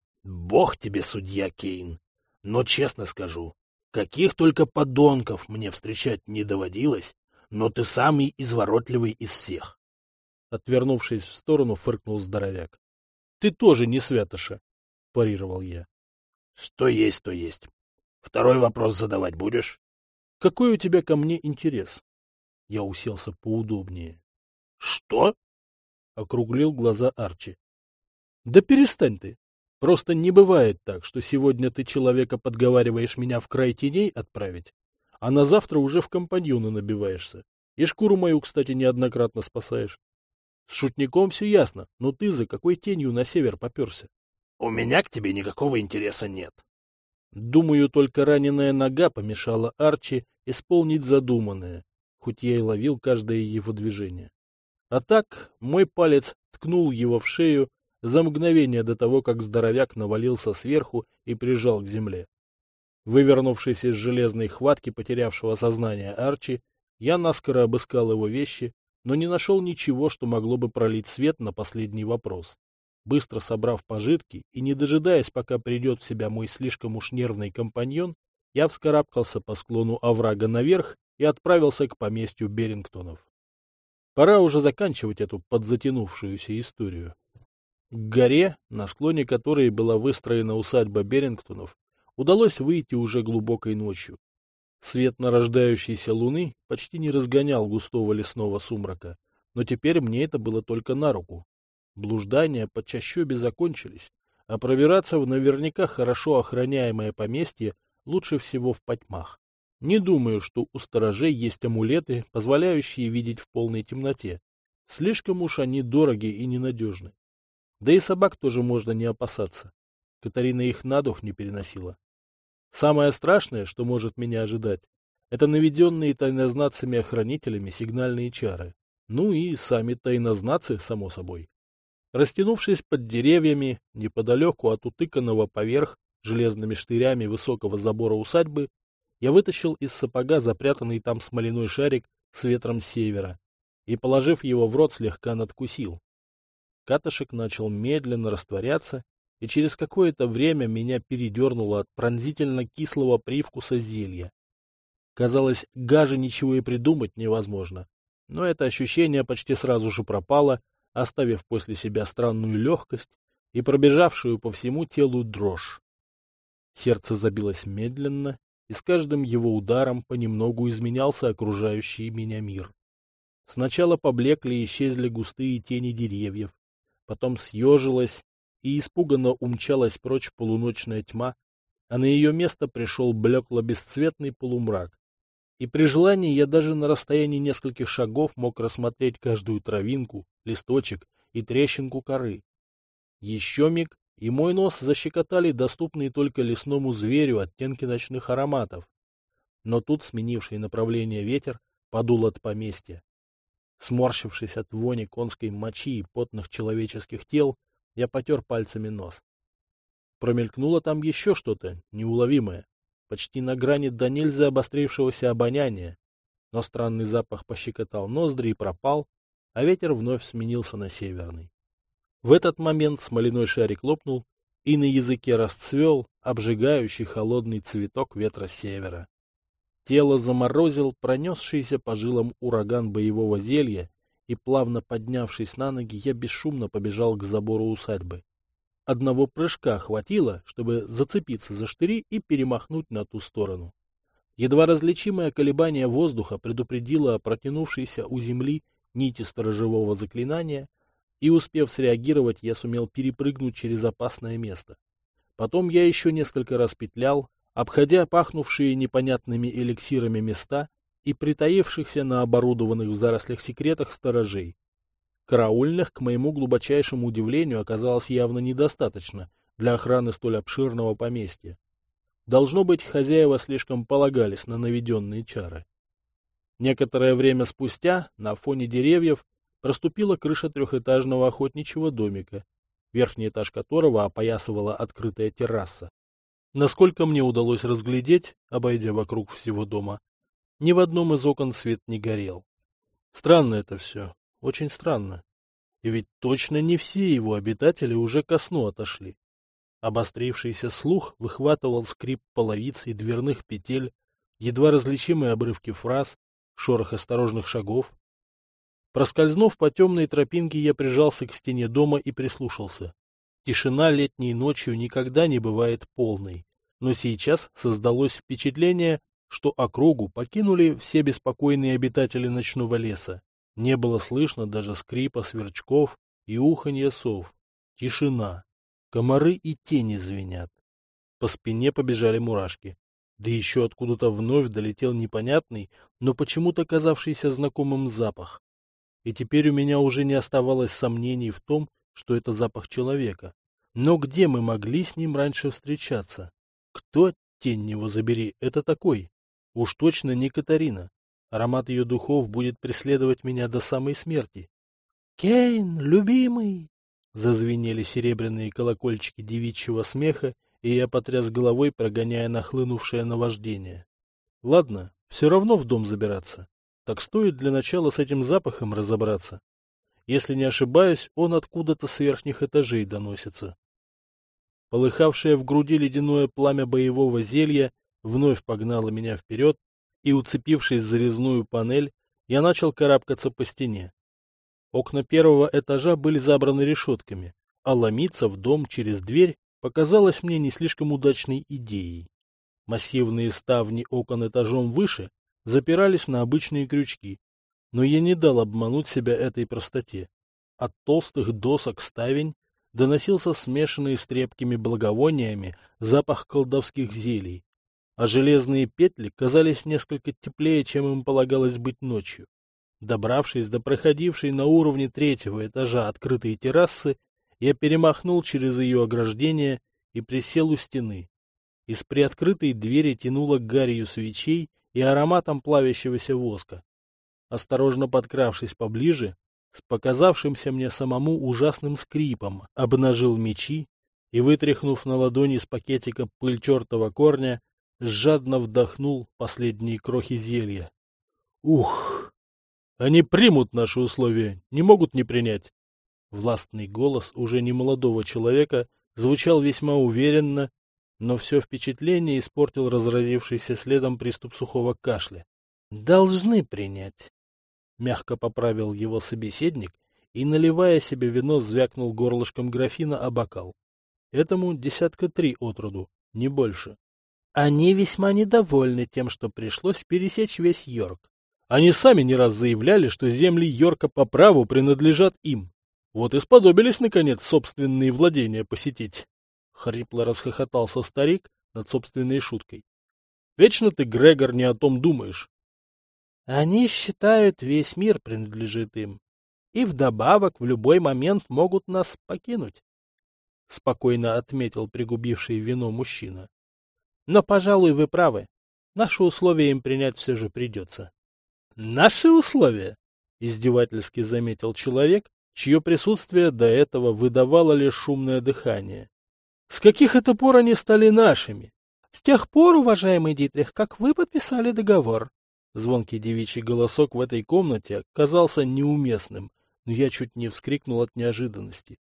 Бог тебе, судья Кейн. Но честно скажу, каких только подонков мне встречать не доводилось, но ты самый изворотливый из всех. Отвернувшись в сторону, фыркнул здоровяк. — Ты тоже не святоша, — парировал я. — Что есть, то есть. Второй вопрос задавать будешь? — Какой у тебя ко мне интерес? Я уселся поудобнее. — Что? — округлил глаза Арчи. — Да перестань ты. Просто не бывает так, что сегодня ты человека подговариваешь меня в край теней отправить, а на завтра уже в компаньоны набиваешься. И шкуру мою, кстати, неоднократно спасаешь. С шутником все ясно, но ты за какой тенью на север поперся? — У меня к тебе никакого интереса нет. Думаю, только раненая нога помешала Арчи исполнить задуманное, хоть я и ловил каждое его движение. А так мой палец ткнул его в шею за мгновение до того, как здоровяк навалился сверху и прижал к земле. Вывернувшись из железной хватки потерявшего сознание Арчи, я наскоро обыскал его вещи, но не нашел ничего, что могло бы пролить свет на последний вопрос. Быстро собрав пожитки и не дожидаясь, пока придет в себя мой слишком уж нервный компаньон, я вскарабкался по склону оврага наверх и отправился к поместью Берингтонов. Пора уже заканчивать эту подзатянувшуюся историю. К горе, на склоне которой была выстроена усадьба Берингтонов, удалось выйти уже глубокой ночью. Свет нарождающейся луны почти не разгонял густого лесного сумрака, но теперь мне это было только на руку. Блуждания по чащобе закончились, а пробираться в наверняка хорошо охраняемое поместье лучше всего в потьмах. Не думаю, что у сторожей есть амулеты, позволяющие видеть в полной темноте. Слишком уж они дороги и ненадежны. Да и собак тоже можно не опасаться. Катарина их на дух не переносила. Самое страшное, что может меня ожидать, это наведенные тайнознатцами-охранителями сигнальные чары. Ну и сами тайнознатцы, само собой. Растянувшись под деревьями, неподалеку от утыканного поверх железными штырями высокого забора усадьбы, я вытащил из сапога запрятанный там смоляной шарик с ветром севера и, положив его в рот, слегка надкусил. Катышек начал медленно растворяться, и через какое-то время меня передернуло от пронзительно кислого привкуса зелья. Казалось, гаже ничего и придумать невозможно, но это ощущение почти сразу же пропало, оставив после себя странную легкость и пробежавшую по всему телу дрожь. Сердце забилось медленно, и с каждым его ударом понемногу изменялся окружающий меня мир. Сначала поблекли и исчезли густые тени деревьев, потом съежилась и испуганно умчалась прочь полуночная тьма, а на ее место пришел блекло-бесцветный полумрак. И при желании я даже на расстоянии нескольких шагов мог рассмотреть каждую травинку, листочек и трещинку коры. Еще миг, и мой нос защекотали доступные только лесному зверю оттенки ночных ароматов. Но тут сменивший направление ветер подул от поместья. Сморщившись от вони конской мочи и потных человеческих тел, я потер пальцами нос. Промелькнуло там еще что-то неуловимое, почти на грани до нельзя обострившегося обоняния, но странный запах пощекотал ноздри и пропал, а ветер вновь сменился на северный. В этот момент смоляной шарик лопнул, и на языке расцвел обжигающий холодный цветок ветра севера. Тело заморозил пронесшийся по жилам ураган боевого зелья, и, плавно поднявшись на ноги, я бесшумно побежал к забору усадьбы. Одного прыжка хватило, чтобы зацепиться за штыри и перемахнуть на ту сторону. Едва различимое колебание воздуха предупредило о протянувшейся у земли нити сторожевого заклинания, и, успев среагировать, я сумел перепрыгнуть через опасное место. Потом я еще несколько раз петлял, обходя пахнувшие непонятными эликсирами места и притаившихся на оборудованных в зарослях секретах сторожей. Караульных, к моему глубочайшему удивлению, оказалось явно недостаточно для охраны столь обширного поместья. Должно быть, хозяева слишком полагались на наведенные чары. Некоторое время спустя на фоне деревьев проступила крыша трехэтажного охотничьего домика, верхний этаж которого опоясывала открытая терраса. Насколько мне удалось разглядеть, обойдя вокруг всего дома, ни в одном из окон свет не горел. Странно это все, очень странно. И ведь точно не все его обитатели уже ко сну отошли. Обострившийся слух выхватывал скрип половиц и дверных петель, едва различимые обрывки фраз, шорох осторожных шагов. Проскользнув по темной тропинке, я прижался к стене дома и прислушался. Тишина летней ночью никогда не бывает полной, но сейчас создалось впечатление, что округу покинули все беспокойные обитатели ночного леса. Не было слышно даже скрипа сверчков и уханья сов. Тишина. Комары и тени звенят. По спине побежали мурашки. Да еще откуда-то вновь долетел непонятный, но почему-то казавшийся знакомым запах. И теперь у меня уже не оставалось сомнений в том, что это запах человека. Но где мы могли с ним раньше встречаться? Кто, тень его забери, это такой? Уж точно не Катарина. Аромат ее духов будет преследовать меня до самой смерти. «Кейн, любимый!» Зазвенели серебряные колокольчики девичьего смеха, и я потряс головой, прогоняя нахлынувшее наваждение. Ладно, все равно в дом забираться. Так стоит для начала с этим запахом разобраться. Если не ошибаюсь, он откуда-то с верхних этажей доносится. Полыхавшее в груди ледяное пламя боевого зелья вновь погнало меня вперед, и, уцепившись за резную панель, я начал карабкаться по стене. Окна первого этажа были забраны решетками, а ломиться в дом через дверь показалось мне не слишком удачной идеей. Массивные ставни окон этажом выше запирались на обычные крючки, но я не дал обмануть себя этой простоте. От толстых досок ставень доносился смешанный с трепкими благовониями запах колдовских зелий, а железные петли казались несколько теплее, чем им полагалось быть ночью. Добравшись до проходившей на уровне третьего этажа открытой террасы, я перемахнул через ее ограждение и присел у стены. Из приоткрытой двери тянуло гарью свечей и ароматом плавящегося воска. Осторожно подкравшись поближе, с показавшимся мне самому ужасным скрипом, обнажил мечи и, вытряхнув на ладони из пакетика пыль чертова корня, жадно вдохнул последние крохи зелья. Ух! Они примут наши условия, не могут не принять. Властный голос уже немолодого человека звучал весьма уверенно, но все впечатление испортил разразившийся следом приступ сухого кашля. «Должны принять», — мягко поправил его собеседник и, наливая себе вино, звякнул горлышком графина о бокал. Этому десятка три отроду, не больше. «Они весьма недовольны тем, что пришлось пересечь весь Йорк. Они сами не раз заявляли, что земли Йорка по праву принадлежат им. Вот и сподобились, наконец, собственные владения посетить». Хрипло расхохотался старик над собственной шуткой. «Вечно ты, Грегор, не о том думаешь». «Они считают, весь мир принадлежит им, и вдобавок в любой момент могут нас покинуть», — спокойно отметил пригубивший вино мужчина. «Но, пожалуй, вы правы. Наши условия им принять все же придется». «Наши условия?» — издевательски заметил человек, чье присутствие до этого выдавало лишь шумное дыхание. «С каких это пор они стали нашими?» «С тех пор, уважаемый Дитрих, как вы подписали договор». Звонкий девичий голосок в этой комнате казался неуместным, но я чуть не вскрикнул от неожиданности.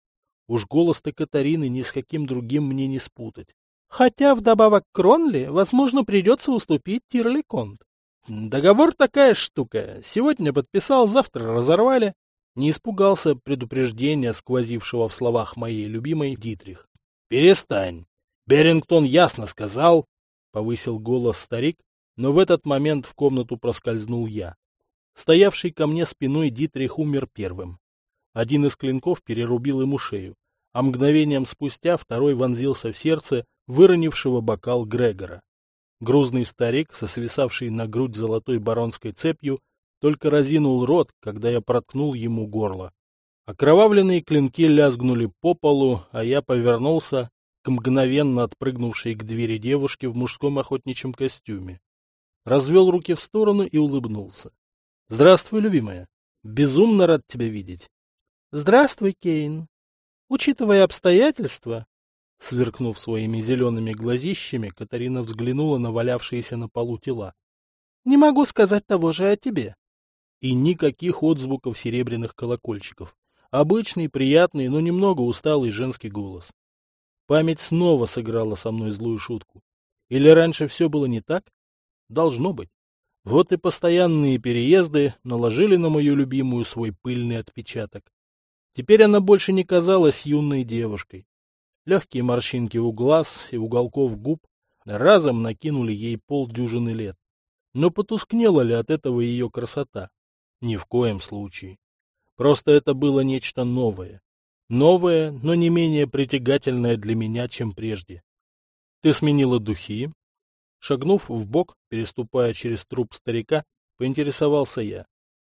Уж голос-то Катарины ни с каким другим мне не спутать. Хотя вдобавок к Кронли, возможно, придется уступить Тирли-Конт. Договор такая штука. Сегодня подписал, завтра разорвали. Не испугался предупреждения, сквозившего в словах моей любимой Дитрих. «Перестань. Берингтон ясно сказал», — повысил голос старик, но в этот момент в комнату проскользнул я. Стоявший ко мне спиной Дитрих умер первым. Один из клинков перерубил ему шею, а мгновением спустя второй вонзился в сердце выронившего бокал Грегора. Грузный старик, со свисавшей на грудь золотой баронской цепью, только разинул рот, когда я проткнул ему горло. Окровавленные клинки лязгнули по полу, а я повернулся к мгновенно отпрыгнувшей к двери девушке в мужском охотничьем костюме. Развел руки в сторону и улыбнулся. — Здравствуй, любимая. Безумно рад тебя видеть. — Здравствуй, Кейн. Учитывая обстоятельства... Сверкнув своими зелеными глазищами, Катарина взглянула на валявшиеся на полу тела. — Не могу сказать того же о тебе. И никаких отзвуков серебряных колокольчиков. Обычный, приятный, но немного усталый женский голос. Память снова сыграла со мной злую шутку. Или раньше все было не так? Должно быть. Вот и постоянные переезды наложили на мою любимую свой пыльный отпечаток. Теперь она больше не казалась юной девушкой. Легкие морщинки у глаз и уголков губ разом накинули ей полдюжины лет. Но потускнела ли от этого ее красота? Ни в коем случае. Просто это было нечто новое. Новое, но не менее притягательное для меня, чем прежде. Ты сменила духи? Шагнув вбок, переступая через труп старика, поинтересовался я.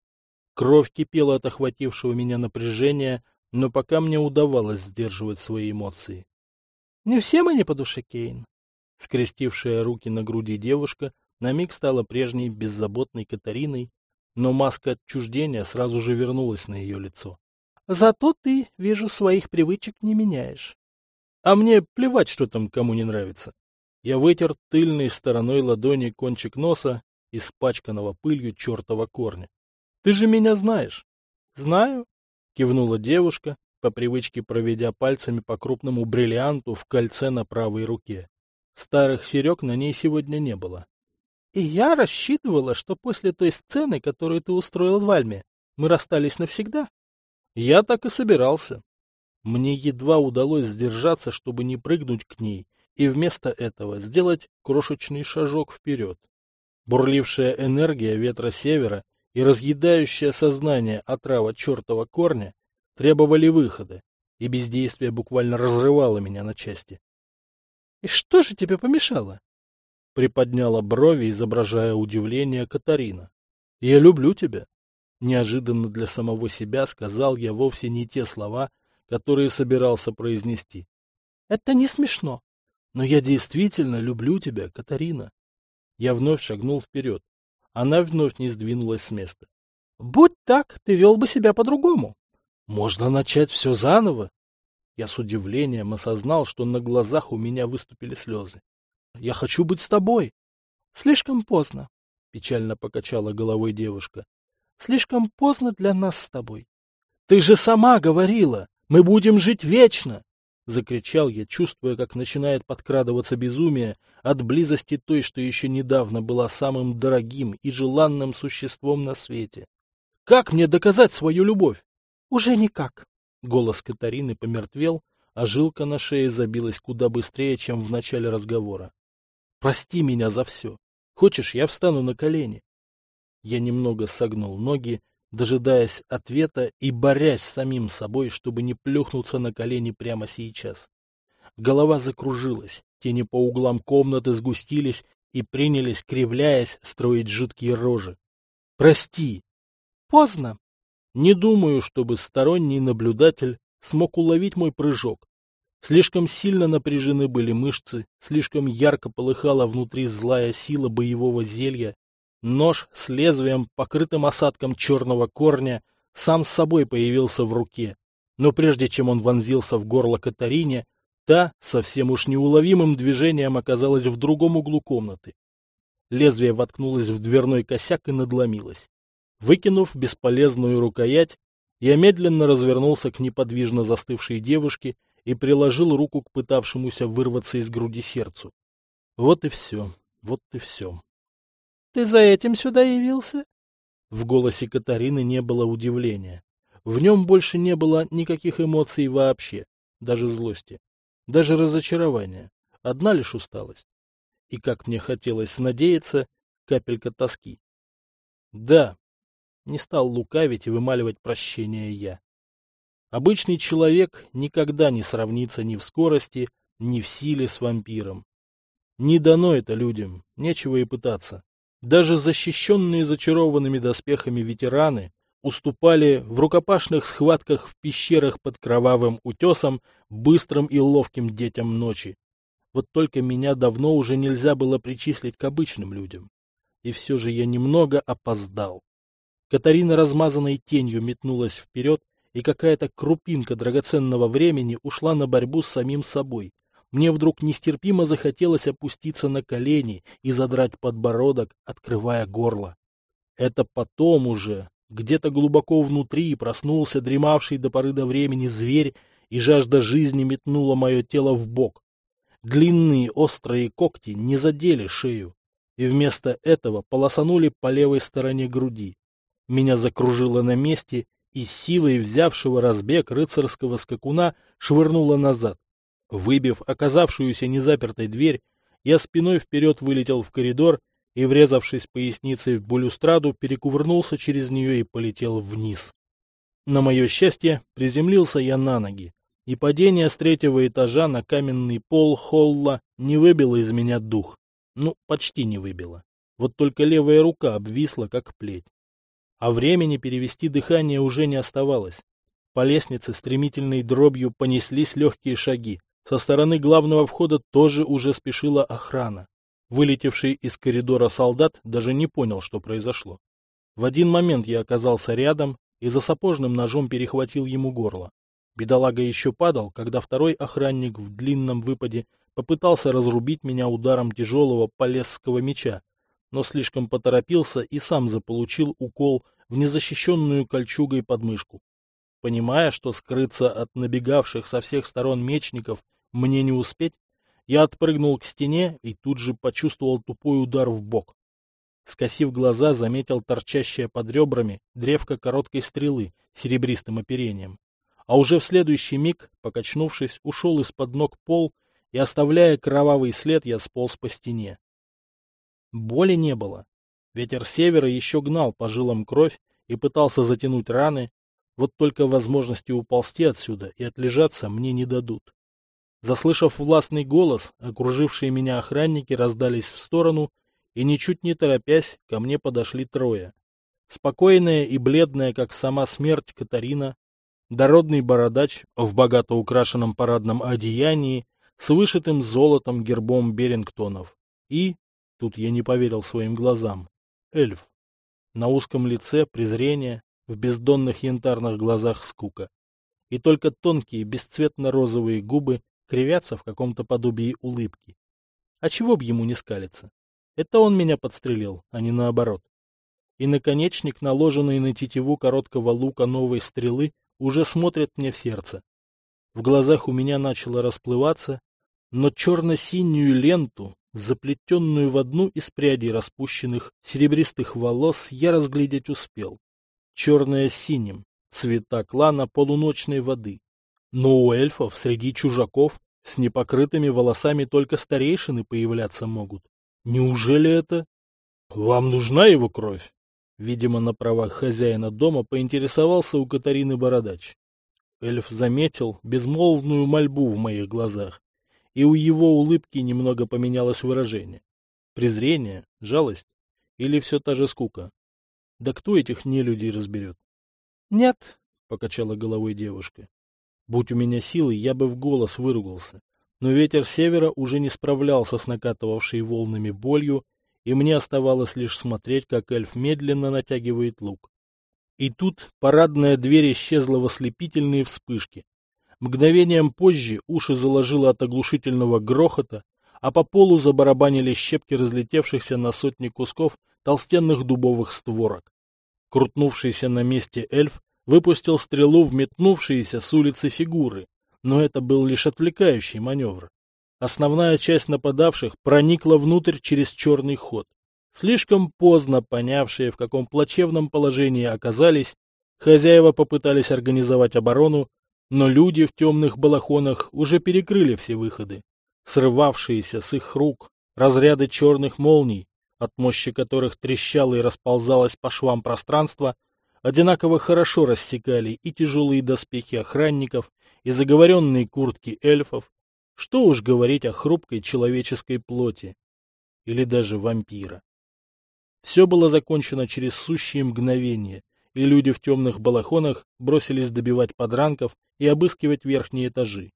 Кровь кипела от охватившего меня напряжения, но пока мне удавалось сдерживать свои эмоции. — Не все мы не по душе, Кейн. Скрестившая руки на груди девушка на миг стала прежней беззаботной Катариной, но маска отчуждения сразу же вернулась на ее лицо. — Зато ты, вижу, своих привычек не меняешь. — А мне плевать, что там кому не нравится. Я вытер тыльной стороной ладони кончик носа, испачканного пылью чертова корня. — Ты же меня знаешь. — Знаю, — кивнула девушка, по привычке проведя пальцами по крупному бриллианту в кольце на правой руке. Старых серег на ней сегодня не было. — И я рассчитывала, что после той сцены, которую ты устроил в Вальме, мы расстались навсегда. Я так и собирался. Мне едва удалось сдержаться, чтобы не прыгнуть к ней, и вместо этого сделать крошечный шажок вперед. Бурлившая энергия ветра севера и разъедающее сознание отрава чертова корня требовали выхода, и бездействие буквально разрывало меня на части. — И что же тебе помешало? — приподняла брови, изображая удивление Катарина. — Я люблю тебя. Неожиданно для самого себя сказал я вовсе не те слова, которые собирался произнести. — Это не смешно. Но я действительно люблю тебя, Катарина. Я вновь шагнул вперед. Она вновь не сдвинулась с места. — Будь так, ты вел бы себя по-другому. Можно начать все заново. Я с удивлением осознал, что на глазах у меня выступили слезы. — Я хочу быть с тобой. — Слишком поздно, — печально покачала головой девушка. — Слишком поздно для нас с тобой. — Ты же сама говорила, мы будем жить вечно! — закричал я, чувствуя, как начинает подкрадываться безумие от близости той, что еще недавно была самым дорогим и желанным существом на свете. — Как мне доказать свою любовь? — Уже никак. Голос Катарины помертвел, а жилка на шее забилась куда быстрее, чем в начале разговора. — Прости меня за все. Хочешь, я встану на колени? Я немного согнул ноги, дожидаясь ответа и борясь с самим собой, чтобы не плюхнуться на колени прямо сейчас. Голова закружилась, тени по углам комнаты сгустились и принялись, кривляясь, строить жуткие рожи. «Прости!» «Поздно!» Не думаю, чтобы сторонний наблюдатель смог уловить мой прыжок. Слишком сильно напряжены были мышцы, слишком ярко полыхала внутри злая сила боевого зелья. Нож с лезвием, покрытым осадком черного корня, сам с собой появился в руке. Но прежде чем он вонзился в горло Катарине, та совсем уж неуловимым движением оказалась в другом углу комнаты. Лезвие воткнулось в дверной косяк и надломилось. Выкинув бесполезную рукоять, Я медленно развернулся к неподвижно застывшей девушке и приложил руку к пытавшемуся вырваться из груди сердцу. Вот и все, вот и все. — Ты за этим сюда явился? В голосе Катарины не было удивления. В нем больше не было никаких эмоций вообще, даже злости, даже разочарования, одна лишь усталость. И, как мне хотелось надеяться, капелька тоски. Да, не стал лукавить и вымаливать прощение я. Обычный человек никогда не сравнится ни в скорости, ни в силе с вампиром. Не дано это людям, нечего и пытаться. Даже защищенные зачарованными доспехами ветераны уступали в рукопашных схватках в пещерах под кровавым утесом быстрым и ловким детям ночи. Вот только меня давно уже нельзя было причислить к обычным людям. И все же я немного опоздал. Катарина размазанной тенью метнулась вперед, и какая-то крупинка драгоценного времени ушла на борьбу с самим собой. Мне вдруг нестерпимо захотелось опуститься на колени и задрать подбородок, открывая горло. Это потом уже, где-то глубоко внутри, проснулся дремавший до поры до времени зверь, и жажда жизни метнула мое тело в бок. Длинные острые когти не задели шею, и вместо этого полосанули по левой стороне груди. Меня закружило на месте, и силой взявшего разбег рыцарского скакуна швырнуло назад. Выбив оказавшуюся незапертой дверь, я спиной вперед вылетел в коридор и, врезавшись поясницей в балюстраду, перекувырнулся через нее и полетел вниз. На мое счастье, приземлился я на ноги, и падение с третьего этажа на каменный пол холла не выбило из меня дух. Ну, почти не выбило. Вот только левая рука обвисла, как плеть. А времени перевести дыхание уже не оставалось. По лестнице стремительной дробью понеслись легкие шаги. Со стороны главного входа тоже уже спешила охрана. Вылетевший из коридора солдат даже не понял, что произошло. В один момент я оказался рядом и за сапожным ножом перехватил ему горло. Бедолага еще падал, когда второй охранник в длинном выпаде попытался разрубить меня ударом тяжелого полесского меча, но слишком поторопился и сам заполучил укол в незащищенную кольчугой подмышку. Понимая, что скрыться от набегавших со всех сторон мечников мне не успеть, я отпрыгнул к стене и тут же почувствовал тупой удар в бок. Скосив глаза, заметил торчащее под ребрами древко короткой стрелы с серебристым оперением. А уже в следующий миг, покачнувшись, ушел из-под ног пол, и, оставляя кровавый след, я сполз по стене. Боли не было. Ветер севера еще гнал по жилам кровь и пытался затянуть раны, вот только возможности уползти отсюда и отлежаться мне не дадут. Заслышав властный голос, окружившие меня охранники раздались в сторону, и, ничуть не торопясь, ко мне подошли трое. Спокойная и бледная, как сама смерть, Катарина, дородный бородач в богато украшенном парадном одеянии с вышитым золотом гербом Берингтонов и, тут я не поверил своим глазам, эльф. На узком лице презрение, в бездонных янтарных глазах скука. И только тонкие бесцветно-розовые губы кривятся в каком-то подобии улыбки. А чего б ему не скалиться? Это он меня подстрелил, а не наоборот. И наконечник, наложенный на тетиву короткого лука новой стрелы, уже смотрит мне в сердце. В глазах у меня начало расплываться, но черно-синюю ленту, заплетенную в одну из прядей распущенных серебристых волос, я разглядеть успел. Черное с синим, цвета клана полуночной воды. Но у эльфов среди чужаков с непокрытыми волосами только старейшины появляться могут. Неужели это? Вам нужна его кровь? Видимо, на правах хозяина дома поинтересовался у Катарины бородач. Эльф заметил безмолвную мольбу в моих глазах, и у его улыбки немного поменялось выражение. Презрение, жалость или все та же скука? Да кто этих нелюдей разберет? — Нет, — покачала головой девушка. Будь у меня силы, я бы в голос выругался, но ветер севера уже не справлялся с накатывавшей волнами болью, и мне оставалось лишь смотреть, как эльф медленно натягивает лук. И тут парадная дверь исчезла в ослепительные вспышки. Мгновением позже уши заложило от оглушительного грохота, а по полу забарабанили щепки разлетевшихся на сотни кусков толстенных дубовых створок. Крутнувшийся на месте эльф выпустил стрелу в метнувшиеся с улицы фигуры, но это был лишь отвлекающий маневр. Основная часть нападавших проникла внутрь через черный ход. Слишком поздно понявшие, в каком плачевном положении оказались, хозяева попытались организовать оборону, но люди в темных балахонах уже перекрыли все выходы. Срывавшиеся с их рук разряды черных молний, от мощи которых трещало и расползалось по швам пространства, одинаково хорошо рассекали и тяжелые доспехи охранников, и заговоренные куртки эльфов. Что уж говорить о хрупкой человеческой плоти. Или даже вампира. Все было закончено через сущие мгновения, и люди в темных балахонах бросились добивать подранков и обыскивать верхние этажи.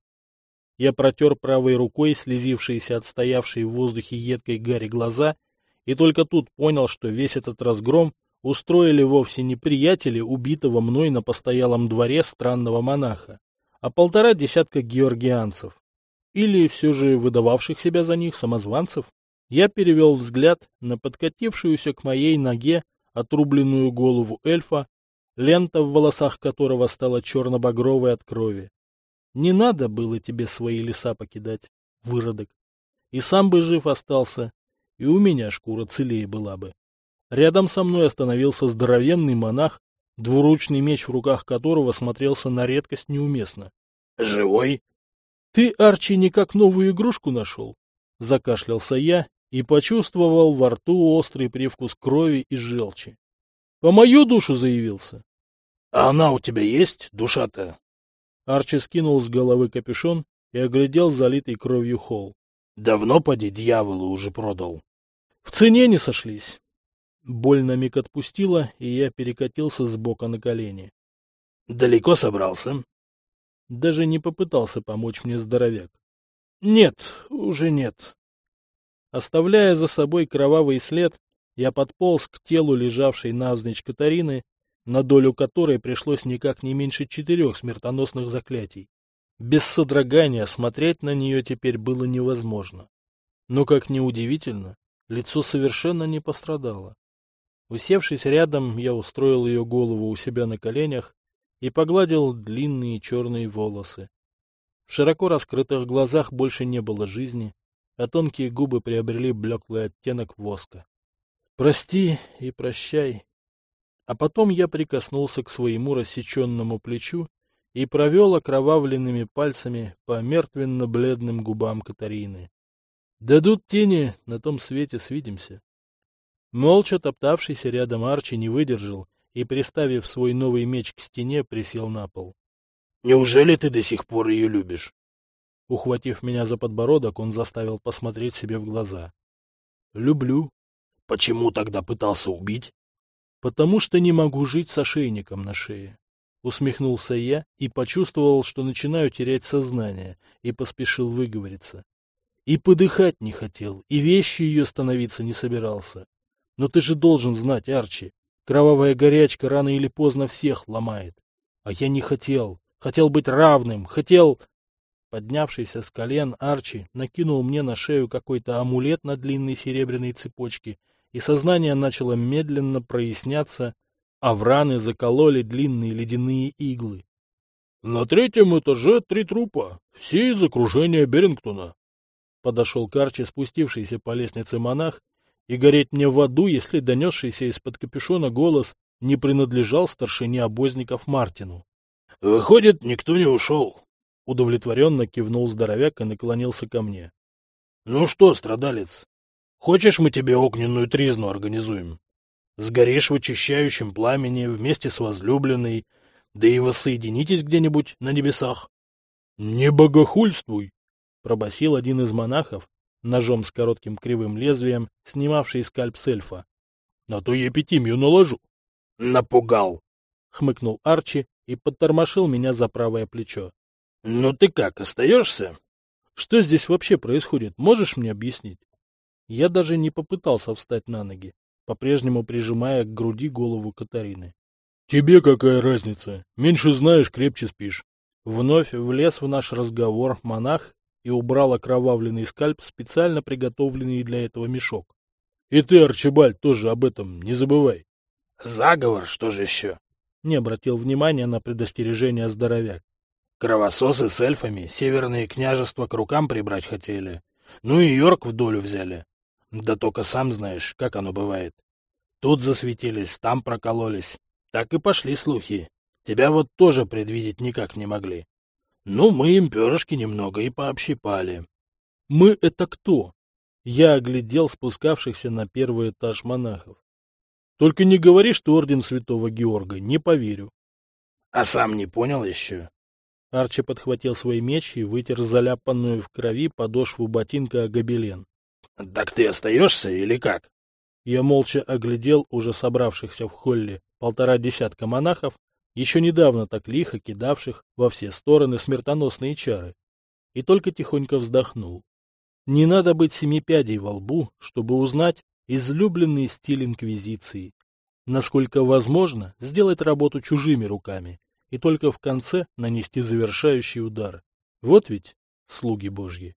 Я протер правой рукой слезившиеся от стоявшей в воздухе едкой гари глаза, и только тут понял, что весь этот разгром устроили вовсе не приятели убитого мной на постоялом дворе странного монаха, а полтора десятка георгианцев. Или все же выдававших себя за них самозванцев. Я перевел взгляд на подкатившуюся к моей ноге отрубленную голову эльфа, лента в волосах которого стала черно-багровой от крови. Не надо было тебе свои леса покидать, выродок. И сам бы жив остался, и у меня шкура целее была бы. Рядом со мной остановился здоровенный монах, двуручный меч в руках которого смотрелся на редкость неуместно. — Живой? — Ты, Арчи, никак новую игрушку нашел? — закашлялся я и почувствовал во рту острый привкус крови и желчи. — По мою душу заявился. — А она у тебя есть, душа-то? Арчи скинул с головы капюшон и оглядел залитый кровью холл. — Давно, поди, дьяволу уже продал. — В цене не сошлись. Боль на миг отпустила, и я перекатился с бока на колени. — Далеко собрался? Даже не попытался помочь мне здоровяк. — Нет, уже нет. Оставляя за собой кровавый след, я подполз к телу лежавшей навзничь Катарины, на долю которой пришлось никак не меньше четырех смертоносных заклятий. Без содрогания смотреть на нее теперь было невозможно. Но, как ни удивительно, лицо совершенно не пострадало. Усевшись рядом, я устроил ее голову у себя на коленях и погладил длинные черные волосы. В широко раскрытых глазах больше не было жизни, а тонкие губы приобрели блеклый оттенок воска. «Прости и прощай». А потом я прикоснулся к своему рассеченному плечу и провел окровавленными пальцами по мертвенно-бледным губам Катарины. «Дадут тени, на том свете свидимся». Молча топтавшийся рядом Арчи не выдержал и, приставив свой новый меч к стене, присел на пол. — Неужели ты до сих пор ее любишь? Ухватив меня за подбородок, он заставил посмотреть себе в глаза. — Люблю. — Почему тогда пытался убить? — Потому что не могу жить с ошейником на шее. Усмехнулся я и почувствовал, что начинаю терять сознание, и поспешил выговориться. И подыхать не хотел, и вещи ее становиться не собирался. Но ты же должен знать, Арчи, кровавая горячка рано или поздно всех ломает. А я не хотел, хотел быть равным, хотел... Поднявшийся с колен Арчи накинул мне на шею какой-то амулет на длинной серебряной цепочке, и сознание начало медленно проясняться, а в раны закололи длинные ледяные иглы. — На третьем этаже три трупа, все из окружения Берингтона. Подошел к Арчи спустившийся по лестнице монах, и гореть мне в аду, если донесшийся из-под капюшона голос не принадлежал старшине обозников Мартину. — Выходит, никто не ушел. Удовлетворенно кивнул здоровяк и наклонился ко мне. — Ну что, страдалец, хочешь, мы тебе огненную тризну организуем? Сгоришь в очищающем пламени вместе с возлюбленной, да и воссоединитесь где-нибудь на небесах. — Не богохульствуй! — пробасил один из монахов, ножом с коротким кривым лезвием, снимавший скальп с эльфа. — На то я эпитимию наложу. — Напугал! — хмыкнул Арчи и подтормошил меня за правое плечо. — Ну ты как, остаешься? Что здесь вообще происходит, можешь мне объяснить? Я даже не попытался встать на ноги, по-прежнему прижимая к груди голову Катарины. — Тебе какая разница? Меньше знаешь, крепче спишь. Вновь влез в наш разговор монах и убрал окровавленный скальп, специально приготовленный для этого мешок. — И ты, Арчибальд, тоже об этом не забывай. — Заговор, что же еще? Не обратил внимания на предостережение здоровяк. Кровососы с эльфами северные княжества к рукам прибрать хотели. Ну и Йорк в долю взяли. Да только сам знаешь, как оно бывает. Тут засветились, там прокололись. Так и пошли слухи. Тебя вот тоже предвидеть никак не могли. Ну, мы им перышки немного и пообщипали. Мы — это кто? Я оглядел спускавшихся на первый этаж монахов. Только не говори, что орден Святого Георга, не поверю. А сам не понял еще? Арчи подхватил свой меч и вытер заляпанную в крови подошву ботинка о гобелен. — Так ты остаешься или как? Я молча оглядел уже собравшихся в холле полтора десятка монахов, еще недавно так лихо кидавших во все стороны смертоносные чары, и только тихонько вздохнул. Не надо быть семи пядей во лбу, чтобы узнать излюбленный стиль инквизиции. Насколько возможно, сделать работу чужими руками и только в конце нанести завершающий удар. Вот ведь слуги Божьи.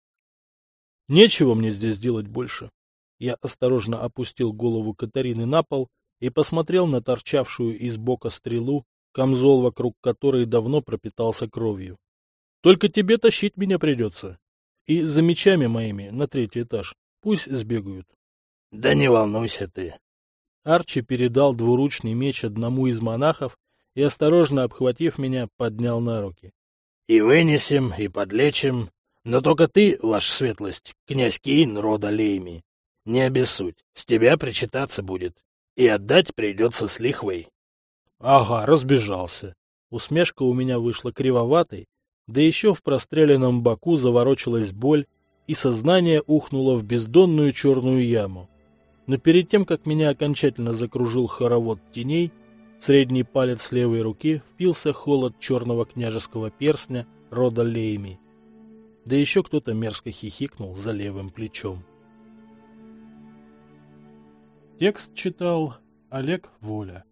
Нечего мне здесь делать больше. Я осторожно опустил голову Катарины на пол и посмотрел на торчавшую из бока стрелу, камзол вокруг которой давно пропитался кровью. Только тебе тащить меня придется. И за мечами моими на третий этаж пусть сбегают. — Да не волнуйся ты. Арчи передал двуручный меч одному из монахов и, осторожно обхватив меня, поднял на руки. — И вынесем, и подлечим. Но только ты, ваша светлость, князь Кейн рода Лейми, не обессудь, с тебя причитаться будет. И отдать придется с лихвой. Ага, разбежался. Усмешка у меня вышла кривоватой, да еще в простреленном боку заворочилась боль, и сознание ухнуло в бездонную черную яму. Но перед тем, как меня окончательно закружил хоровод теней, в средний палец левой руки впился холод черного княжеского перстня рода Лейми. Да еще кто-то мерзко хихикнул за левым плечом. Текст читал Олег Воля.